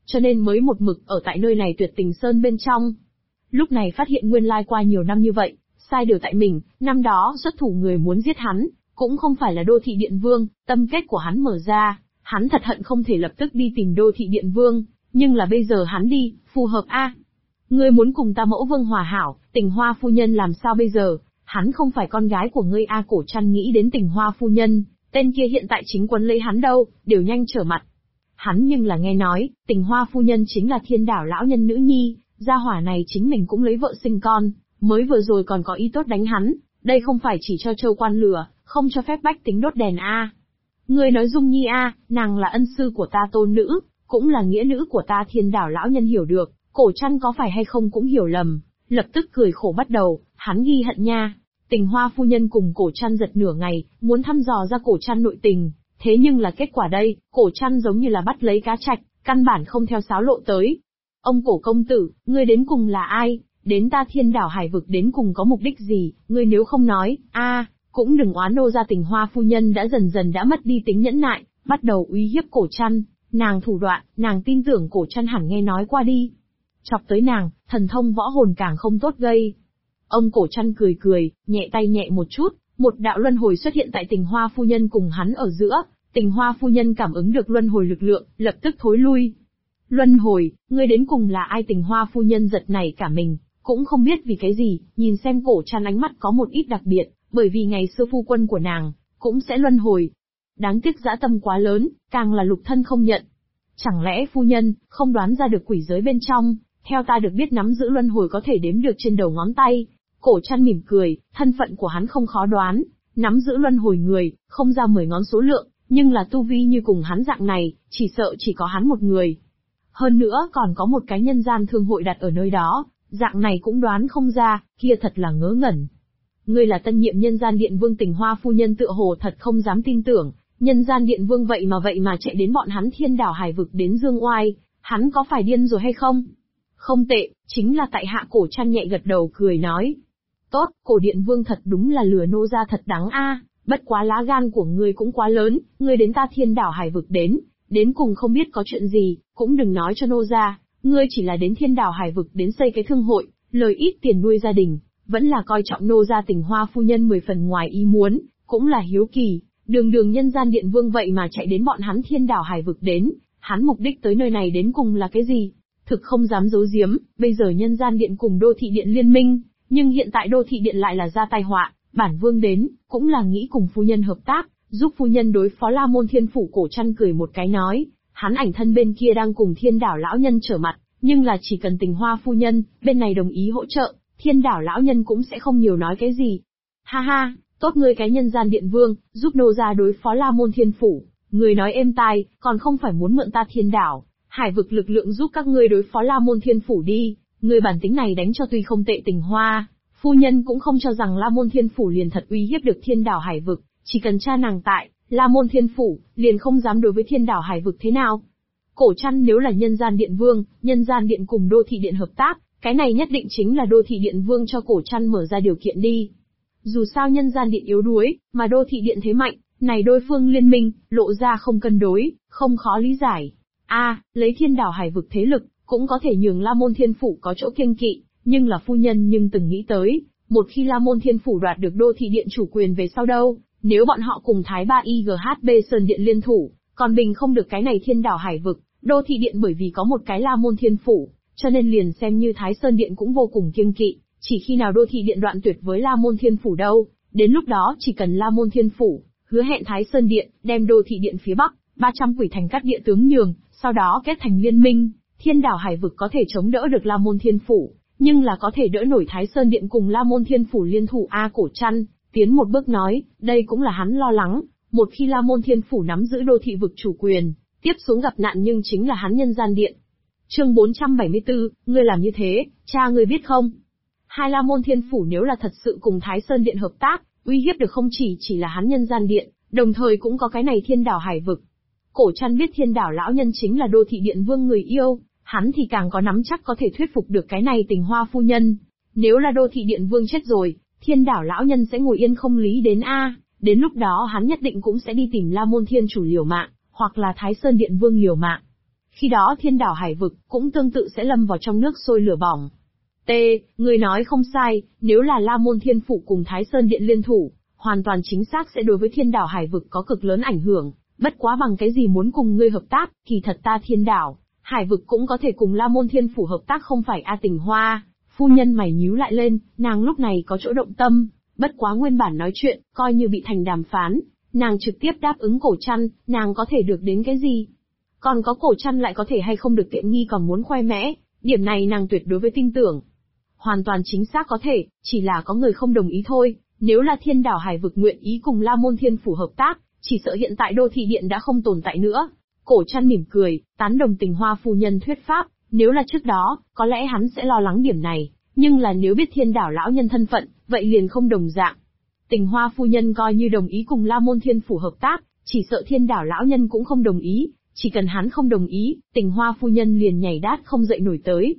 cho nên mới một mực ở tại nơi này Tuyệt Tình Sơn bên trong. Lúc này phát hiện nguyên lai qua nhiều năm như vậy, sai đều tại mình, năm đó xuất thủ người muốn giết hắn, cũng không phải là Đô Thị Điện Vương, tâm kết của hắn mở ra, hắn thật hận không thể lập tức đi tìm Đô Thị Điện Vương, nhưng là bây giờ hắn đi, phù hợp a. Ngươi muốn cùng ta mẫu vương hòa hảo, Tình Hoa phu nhân làm sao bây giờ, hắn không phải con gái của ngươi a. Cổ Trăn nghĩ đến Tình Hoa phu nhân, tên kia hiện tại chính quấn lấy hắn đâu, đều nhanh trở mặt. Hắn nhưng là nghe nói, Tình Hoa phu nhân chính là Thiên Đảo lão nhân nữ nhi, gia hỏa này chính mình cũng lấy vợ sinh con, mới vừa rồi còn có ý tốt đánh hắn, đây không phải chỉ cho châu quan lửa, không cho phép bách tính đốt đèn a. Ngươi nói Dung Nhi a, nàng là ân sư của ta tôn nữ, cũng là nghĩa nữ của ta. Thiên Đảo lão nhân hiểu được, Cổ Trăn có phải hay không cũng hiểu lầm, lập tức cười khổ bắt đầu, hắn ghi hận nha. Tình Hoa phu nhân cùng Cổ Trăn giật nửa ngày, muốn thăm dò ra Cổ Trăn nội tình, thế nhưng là kết quả đây, Cổ Trăn giống như là bắt lấy cá trạch, căn bản không theo sáo lộ tới. Ông Cổ công tử, ngươi đến cùng là ai? Đến ta Thiên Đảo hải vực đến cùng có mục đích gì? Ngươi nếu không nói, cũng đừng oán nô gia. Tình Hoa phu nhân đã dần dần đã mất đi tính nhẫn nại, bắt đầu uy hiếp Cổ Trăn. Nàng thủ đoạn, nàng tin tưởng Cổ Trăn hẳn nghe nói qua đi. Chọc tới nàng, thần thông võ hồn càng không tốt gây. Ông Cổ Trăn cười cười, nhẹ tay nhẹ một chút, một đạo luân hồi xuất hiện tại Tình Hoa phu nhân cùng hắn ở giữa. Tình Hoa phu nhân cảm ứng được luân hồi lực lượng, lập tức thối lui. Luân hồi, ngươi đến cùng là ai? Tình Hoa phu nhân giật nảy cả mình, cũng không biết vì cái gì, nhìn xem Cổ Trăn ánh mắt có một ít đặc biệt, bởi vì ngày xưa phu quân của nàng cũng sẽ luân hồi. Đáng tiếc dã tâm quá lớn, càng là lục thân không nhận. Chẳng lẽ phu nhân không đoán ra được quỷ giới bên trong? Theo ta được biết nắm giữ luân hồi có thể đếm được trên đầu ngón tay. Cổ Trăn mỉm cười, thân phận của hắn không khó đoán, nắm giữ luân hồi người, không ra 10 ngón số lượng, nhưng là tu vi như cùng hắn dạng này, chỉ sợ chỉ có hắn một người. Hơn nữa còn có một cái nhân gian thương hội đặt ở nơi đó, dạng này cũng đoán không ra, kia thật là ngớ ngẩn. Ngươi là tân nhiệm nhân gian điện vương. Tình Hoa phu nhân tựa hồ thật không dám tin tưởng, nhân gian điện vương vậy mà chạy đến bọn hắn Thiên Đảo hải vực đến dương oai, hắn có phải điên rồi hay không? Không tệ, chính là tại hạ. Cổ Trăn nhẹ gật đầu cười nói. Tốt, Cổ điện vương thật đúng là lừa nô gia thật đáng a. Bất quá lá gan của ngươi cũng quá lớn, ngươi đến ta Thiên Đảo hải vực đến cùng không biết có chuyện gì, cũng đừng nói cho nô gia, ngươi chỉ là đến Thiên Đảo hải vực đến xây cái thương hội, lời ít tiền nuôi gia đình, vẫn là coi trọng nô gia. Tình Hoa phu nhân 10 phần ngoài ý muốn, cũng là hiếu kỳ, đường nhân gian điện vương vậy mà chạy đến bọn hắn Thiên Đảo hải vực hắn mục đích tới nơi này đến cùng là cái gì? Thực không dám giấu giếm, bây giờ nhân gian điện cùng Đô Thị Điện liên minh, nhưng hiện tại Đô Thị Điện lại là ra tai họa, bản vương đến, cũng là nghĩ cùng phu nhân hợp tác, giúp phu nhân đối phó La Môn Thiên Phủ. Cổ Trăn cười một cái nói, hắn ảnh thân bên kia đang cùng Thiên Đảo lão nhân trở mặt, nhưng là chỉ cần Tình Hoa phu nhân, bên này đồng ý hỗ trợ, Thiên Đảo lão nhân cũng sẽ không nhiều nói cái gì. Ha ha, tốt ngươi cái nhân gian điện vương, giúp nô gia đối phó La Môn Thiên Phủ, ngươi nói êm tai, còn không phải muốn mượn ta Thiên Đảo hải vực lực lượng giúp các ngươi đối phó La Môn Thiên Phủ đi, ngươi bản tính này đánh cho tuy không tệ. Tình Hoa phu nhân cũng không cho rằng La Môn Thiên Phủ liền thật uy hiếp được Thiên Đảo hải vực, chỉ cần cha nàng tại, La Môn Thiên Phủ liền không dám đối với Thiên Đảo hải vực thế nào. Cổ Trăn nếu là nhân gian điện vương, nhân gian điện cùng Đô Thị Điện hợp tác, cái này nhất định chính là Đô Thị Điện vương cho Cổ Trăn mở ra điều kiện đi. Dù sao nhân gian điện yếu đuối, mà Đô Thị Điện thế mạnh, này đôi phương liên minh, lộ ra không cân đối, không khó lý giải. Lấy Thiên Đảo hải vực thế lực, cũng có thể nhường La Môn Thiên Phủ có chỗ kiêng kỵ, nhưng là phu nhân nhưng từng nghĩ tới, một khi La Môn Thiên Phủ đoạt được Đô Thị Điện chủ quyền về sau đâu, nếu bọn họ cùng Thái Ba IGHB Sơn Điện liên thủ, còn bình không được cái này Thiên Đảo hải vực. Đô Thị Điện bởi vì có một cái La Môn Thiên Phủ, cho nên liền xem như Thái Sơn Điện cũng vô cùng kiêng kỵ, chỉ khi nào Đô Thị Điện đoạn tuyệt với La Môn Thiên Phủ đâu, đến lúc đó chỉ cần La Môn Thiên Phủ hứa hẹn Thái Sơn Điện đem Đô Thị Điện phía Bắc 300 quỷ thành cắt địa tướng nhường, sau đó kết thành liên minh, Thiên Đảo hải vực có thể chống đỡ được La Môn Thiên Phủ, nhưng là có thể đỡ nổi Thái Sơn Điện cùng La Môn Thiên Phủ liên thủ. Cổ Trăn tiến một bước nói, đây cũng là hắn lo lắng, một khi La Môn Thiên Phủ nắm giữ đô thị vực chủ quyền, tiếp xuống gặp nạn nhưng chính là hắn nhân gian điện. Chương 474, ngươi làm như thế, cha ngươi biết không? Hai La Môn Thiên Phủ nếu là thật sự cùng Thái Sơn Điện hợp tác, uy hiếp được không chỉ là hắn nhân gian điện, đồng thời cũng có cái này Thiên Đảo hải vực. Cổ Trăn biết Thiên Đảo lão nhân chính là Đô Thị Điện vương người yêu, hắn thì càng có nắm chắc có thể thuyết phục được cái này Tình Hoa phu nhân. Nếu là Đô Thị Điện vương chết rồi, Thiên Đảo lão nhân sẽ ngồi yên không lý đến đến lúc đó hắn nhất định cũng sẽ đi tìm La Môn Thiên chủ liều mạng, hoặc là Thái Sơn Điện vương liều mạng. Khi đó thiên đảo hải vực cũng tương tự sẽ lâm vào trong nước sôi lửa bỏng. Người nói không sai, nếu là La Môn Thiên Phủ cùng Thái Sơn Điện liên thủ, hoàn toàn chính xác sẽ đối với thiên đảo hải vực có cực lớn ảnh hưởng, bất quá bằng cái gì muốn cùng ngươi hợp tác, kỳ thật ta thiên đảo, hải vực cũng có thể cùng La Môn Thiên Phủ hợp tác không phải a Tình Hoa. Phu nhân mày nhíu lại lên, nàng lúc này có chỗ động tâm, bất quá nguyên bản nói chuyện, coi như bị thành đàm phán, nàng trực tiếp đáp ứng Cổ Trăn, nàng có thể được đến cái gì? Còn có Cổ Trăn lại có thể hay không được tiện nghi còn muốn khoe mẽ, điểm này nàng tuyệt đối với tin tưởng. Hoàn toàn chính xác có thể, chỉ là có người không đồng ý thôi, nếu là thiên đảo hải vực nguyện ý cùng La Môn Thiên Phủ hợp tác, chỉ sợ hiện tại đô thị điện đã không tồn tại nữa. Cổ Trăn mỉm cười, tán đồng Tình Hoa phu nhân thuyết pháp, nếu là trước đó, có lẽ hắn sẽ lo lắng điểm này, nhưng là nếu biết thiên đảo lão nhân thân phận, vậy liền không đồng dạng. Tình Hoa phu nhân coi như đồng ý cùng La Môn Thiên Phủ hợp tác, chỉ sợ thiên đảo lão nhân cũng không đồng ý, chỉ cần hắn không đồng ý, Tình Hoa phu nhân liền nhảy đát không dậy nổi tới.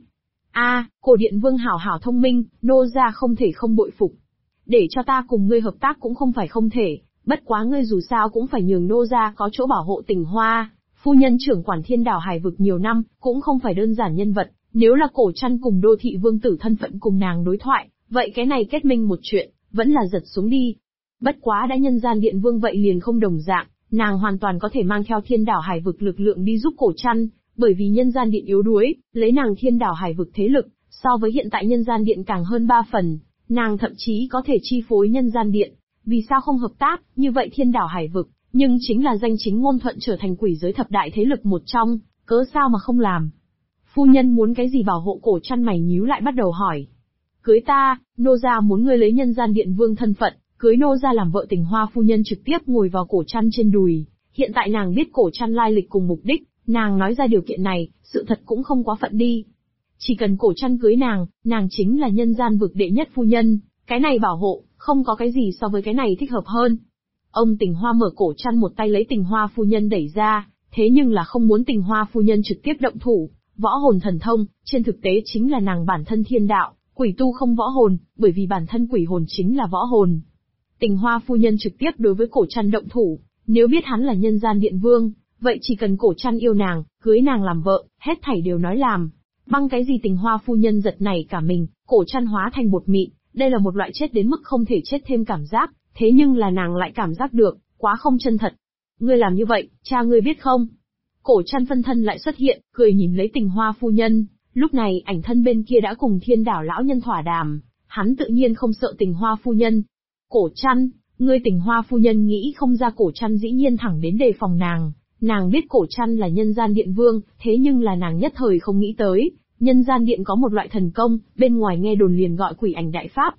Cổ điện vương hảo hảo thông minh, nô gia không thể không bội phục. Để cho ta cùng ngươi hợp tác cũng không phải không thể, bất quá ngươi dù sao cũng phải nhường nô gia có chỗ bảo hộ Tình Hoa. Phu nhân trưởng quản thiên đảo hải vực nhiều năm, cũng không phải đơn giản nhân vật, nếu là Cổ Trăn cùng đô thị vương tử thân phận cùng nàng đối thoại, vậy cái này kết minh một chuyện, vẫn là giật xuống đi. Bất quá đã nhân gian điện vương vậy liền không đồng dạng, nàng hoàn toàn có thể mang theo thiên đảo hải vực lực lượng đi giúp Cổ Trăn, bởi vì nhân gian điện yếu đuối, lấy nàng thiên đảo hải vực thế lực, so với hiện tại nhân gian điện càng hơn 3 phần, nàng thậm chí có thể chi phối nhân gian điện. Vì sao không hợp tác, như vậy thiên đảo hải vực, nhưng chính là danh chính ngôn thuận trở thành quỷ giới thập đại thế lực một trong, cớ sao mà không làm? Phu nhân muốn cái gì bảo hộ? Cổ Trăn mày nhíu lại bắt đầu hỏi. Cưới ta, nô gia muốn ngươi lấy nhân gian điện vương thân phận, cưới nô gia làm vợ. Tình Hoa phu nhân trực tiếp ngồi vào Cổ Trăn trên đùi, hiện tại nàng biết Cổ Trăn lai lịch cùng mục đích, nàng nói ra điều kiện này, sự thật cũng không quá phận đi. Chỉ cần Cổ Trăn cưới nàng chính là nhân gian vực đệ nhất phu nhân, cái này bảo hộ, không có cái gì so với cái này thích hợp hơn. Ông Tình Hoa mở Cổ Trăn một tay lấy Tình Hoa phu nhân đẩy ra, thế nhưng là không muốn Tình Hoa phu nhân trực tiếp động thủ. Võ hồn thần thông, trên thực tế chính là nàng bản thân thiên đạo, quỷ tu không võ hồn, bởi vì bản thân quỷ hồn chính là võ hồn. Tình Hoa phu nhân trực tiếp đối với Cổ Trăn động thủ, nếu biết hắn là nhân gian điện vương, vậy chỉ cần Cổ Trăn yêu nàng, cưới nàng làm vợ, hết thảy đều nói làm. Băng cái gì? Tình Hoa phu nhân giật nảy cả mình, Cổ Trăn hóa thành bột mịn, đây là một loại chết đến mức không thể chết thêm cảm giác, thế nhưng là nàng lại cảm giác được, quá không chân thật. Ngươi làm như vậy, cha ngươi biết không? Cổ Trăn phân thân lại xuất hiện, cười nhìn lấy Tình Hoa phu nhân, lúc này ảnh thân bên kia đã cùng thiên đảo lão nhân thỏa đàm, hắn tự nhiên không sợ Tình Hoa phu nhân. Cổ Trăn, ngươi Tình Hoa phu nhân nghĩ không ra Cổ Trăn dĩ nhiên thẳng đến đề phòng nàng biết Cổ Trăn là nhân gian điện vương, thế nhưng là nàng nhất thời không nghĩ tới, nhân gian điện có một loại thần công, bên ngoài nghe đồn liền gọi quỷ ảnh đại pháp,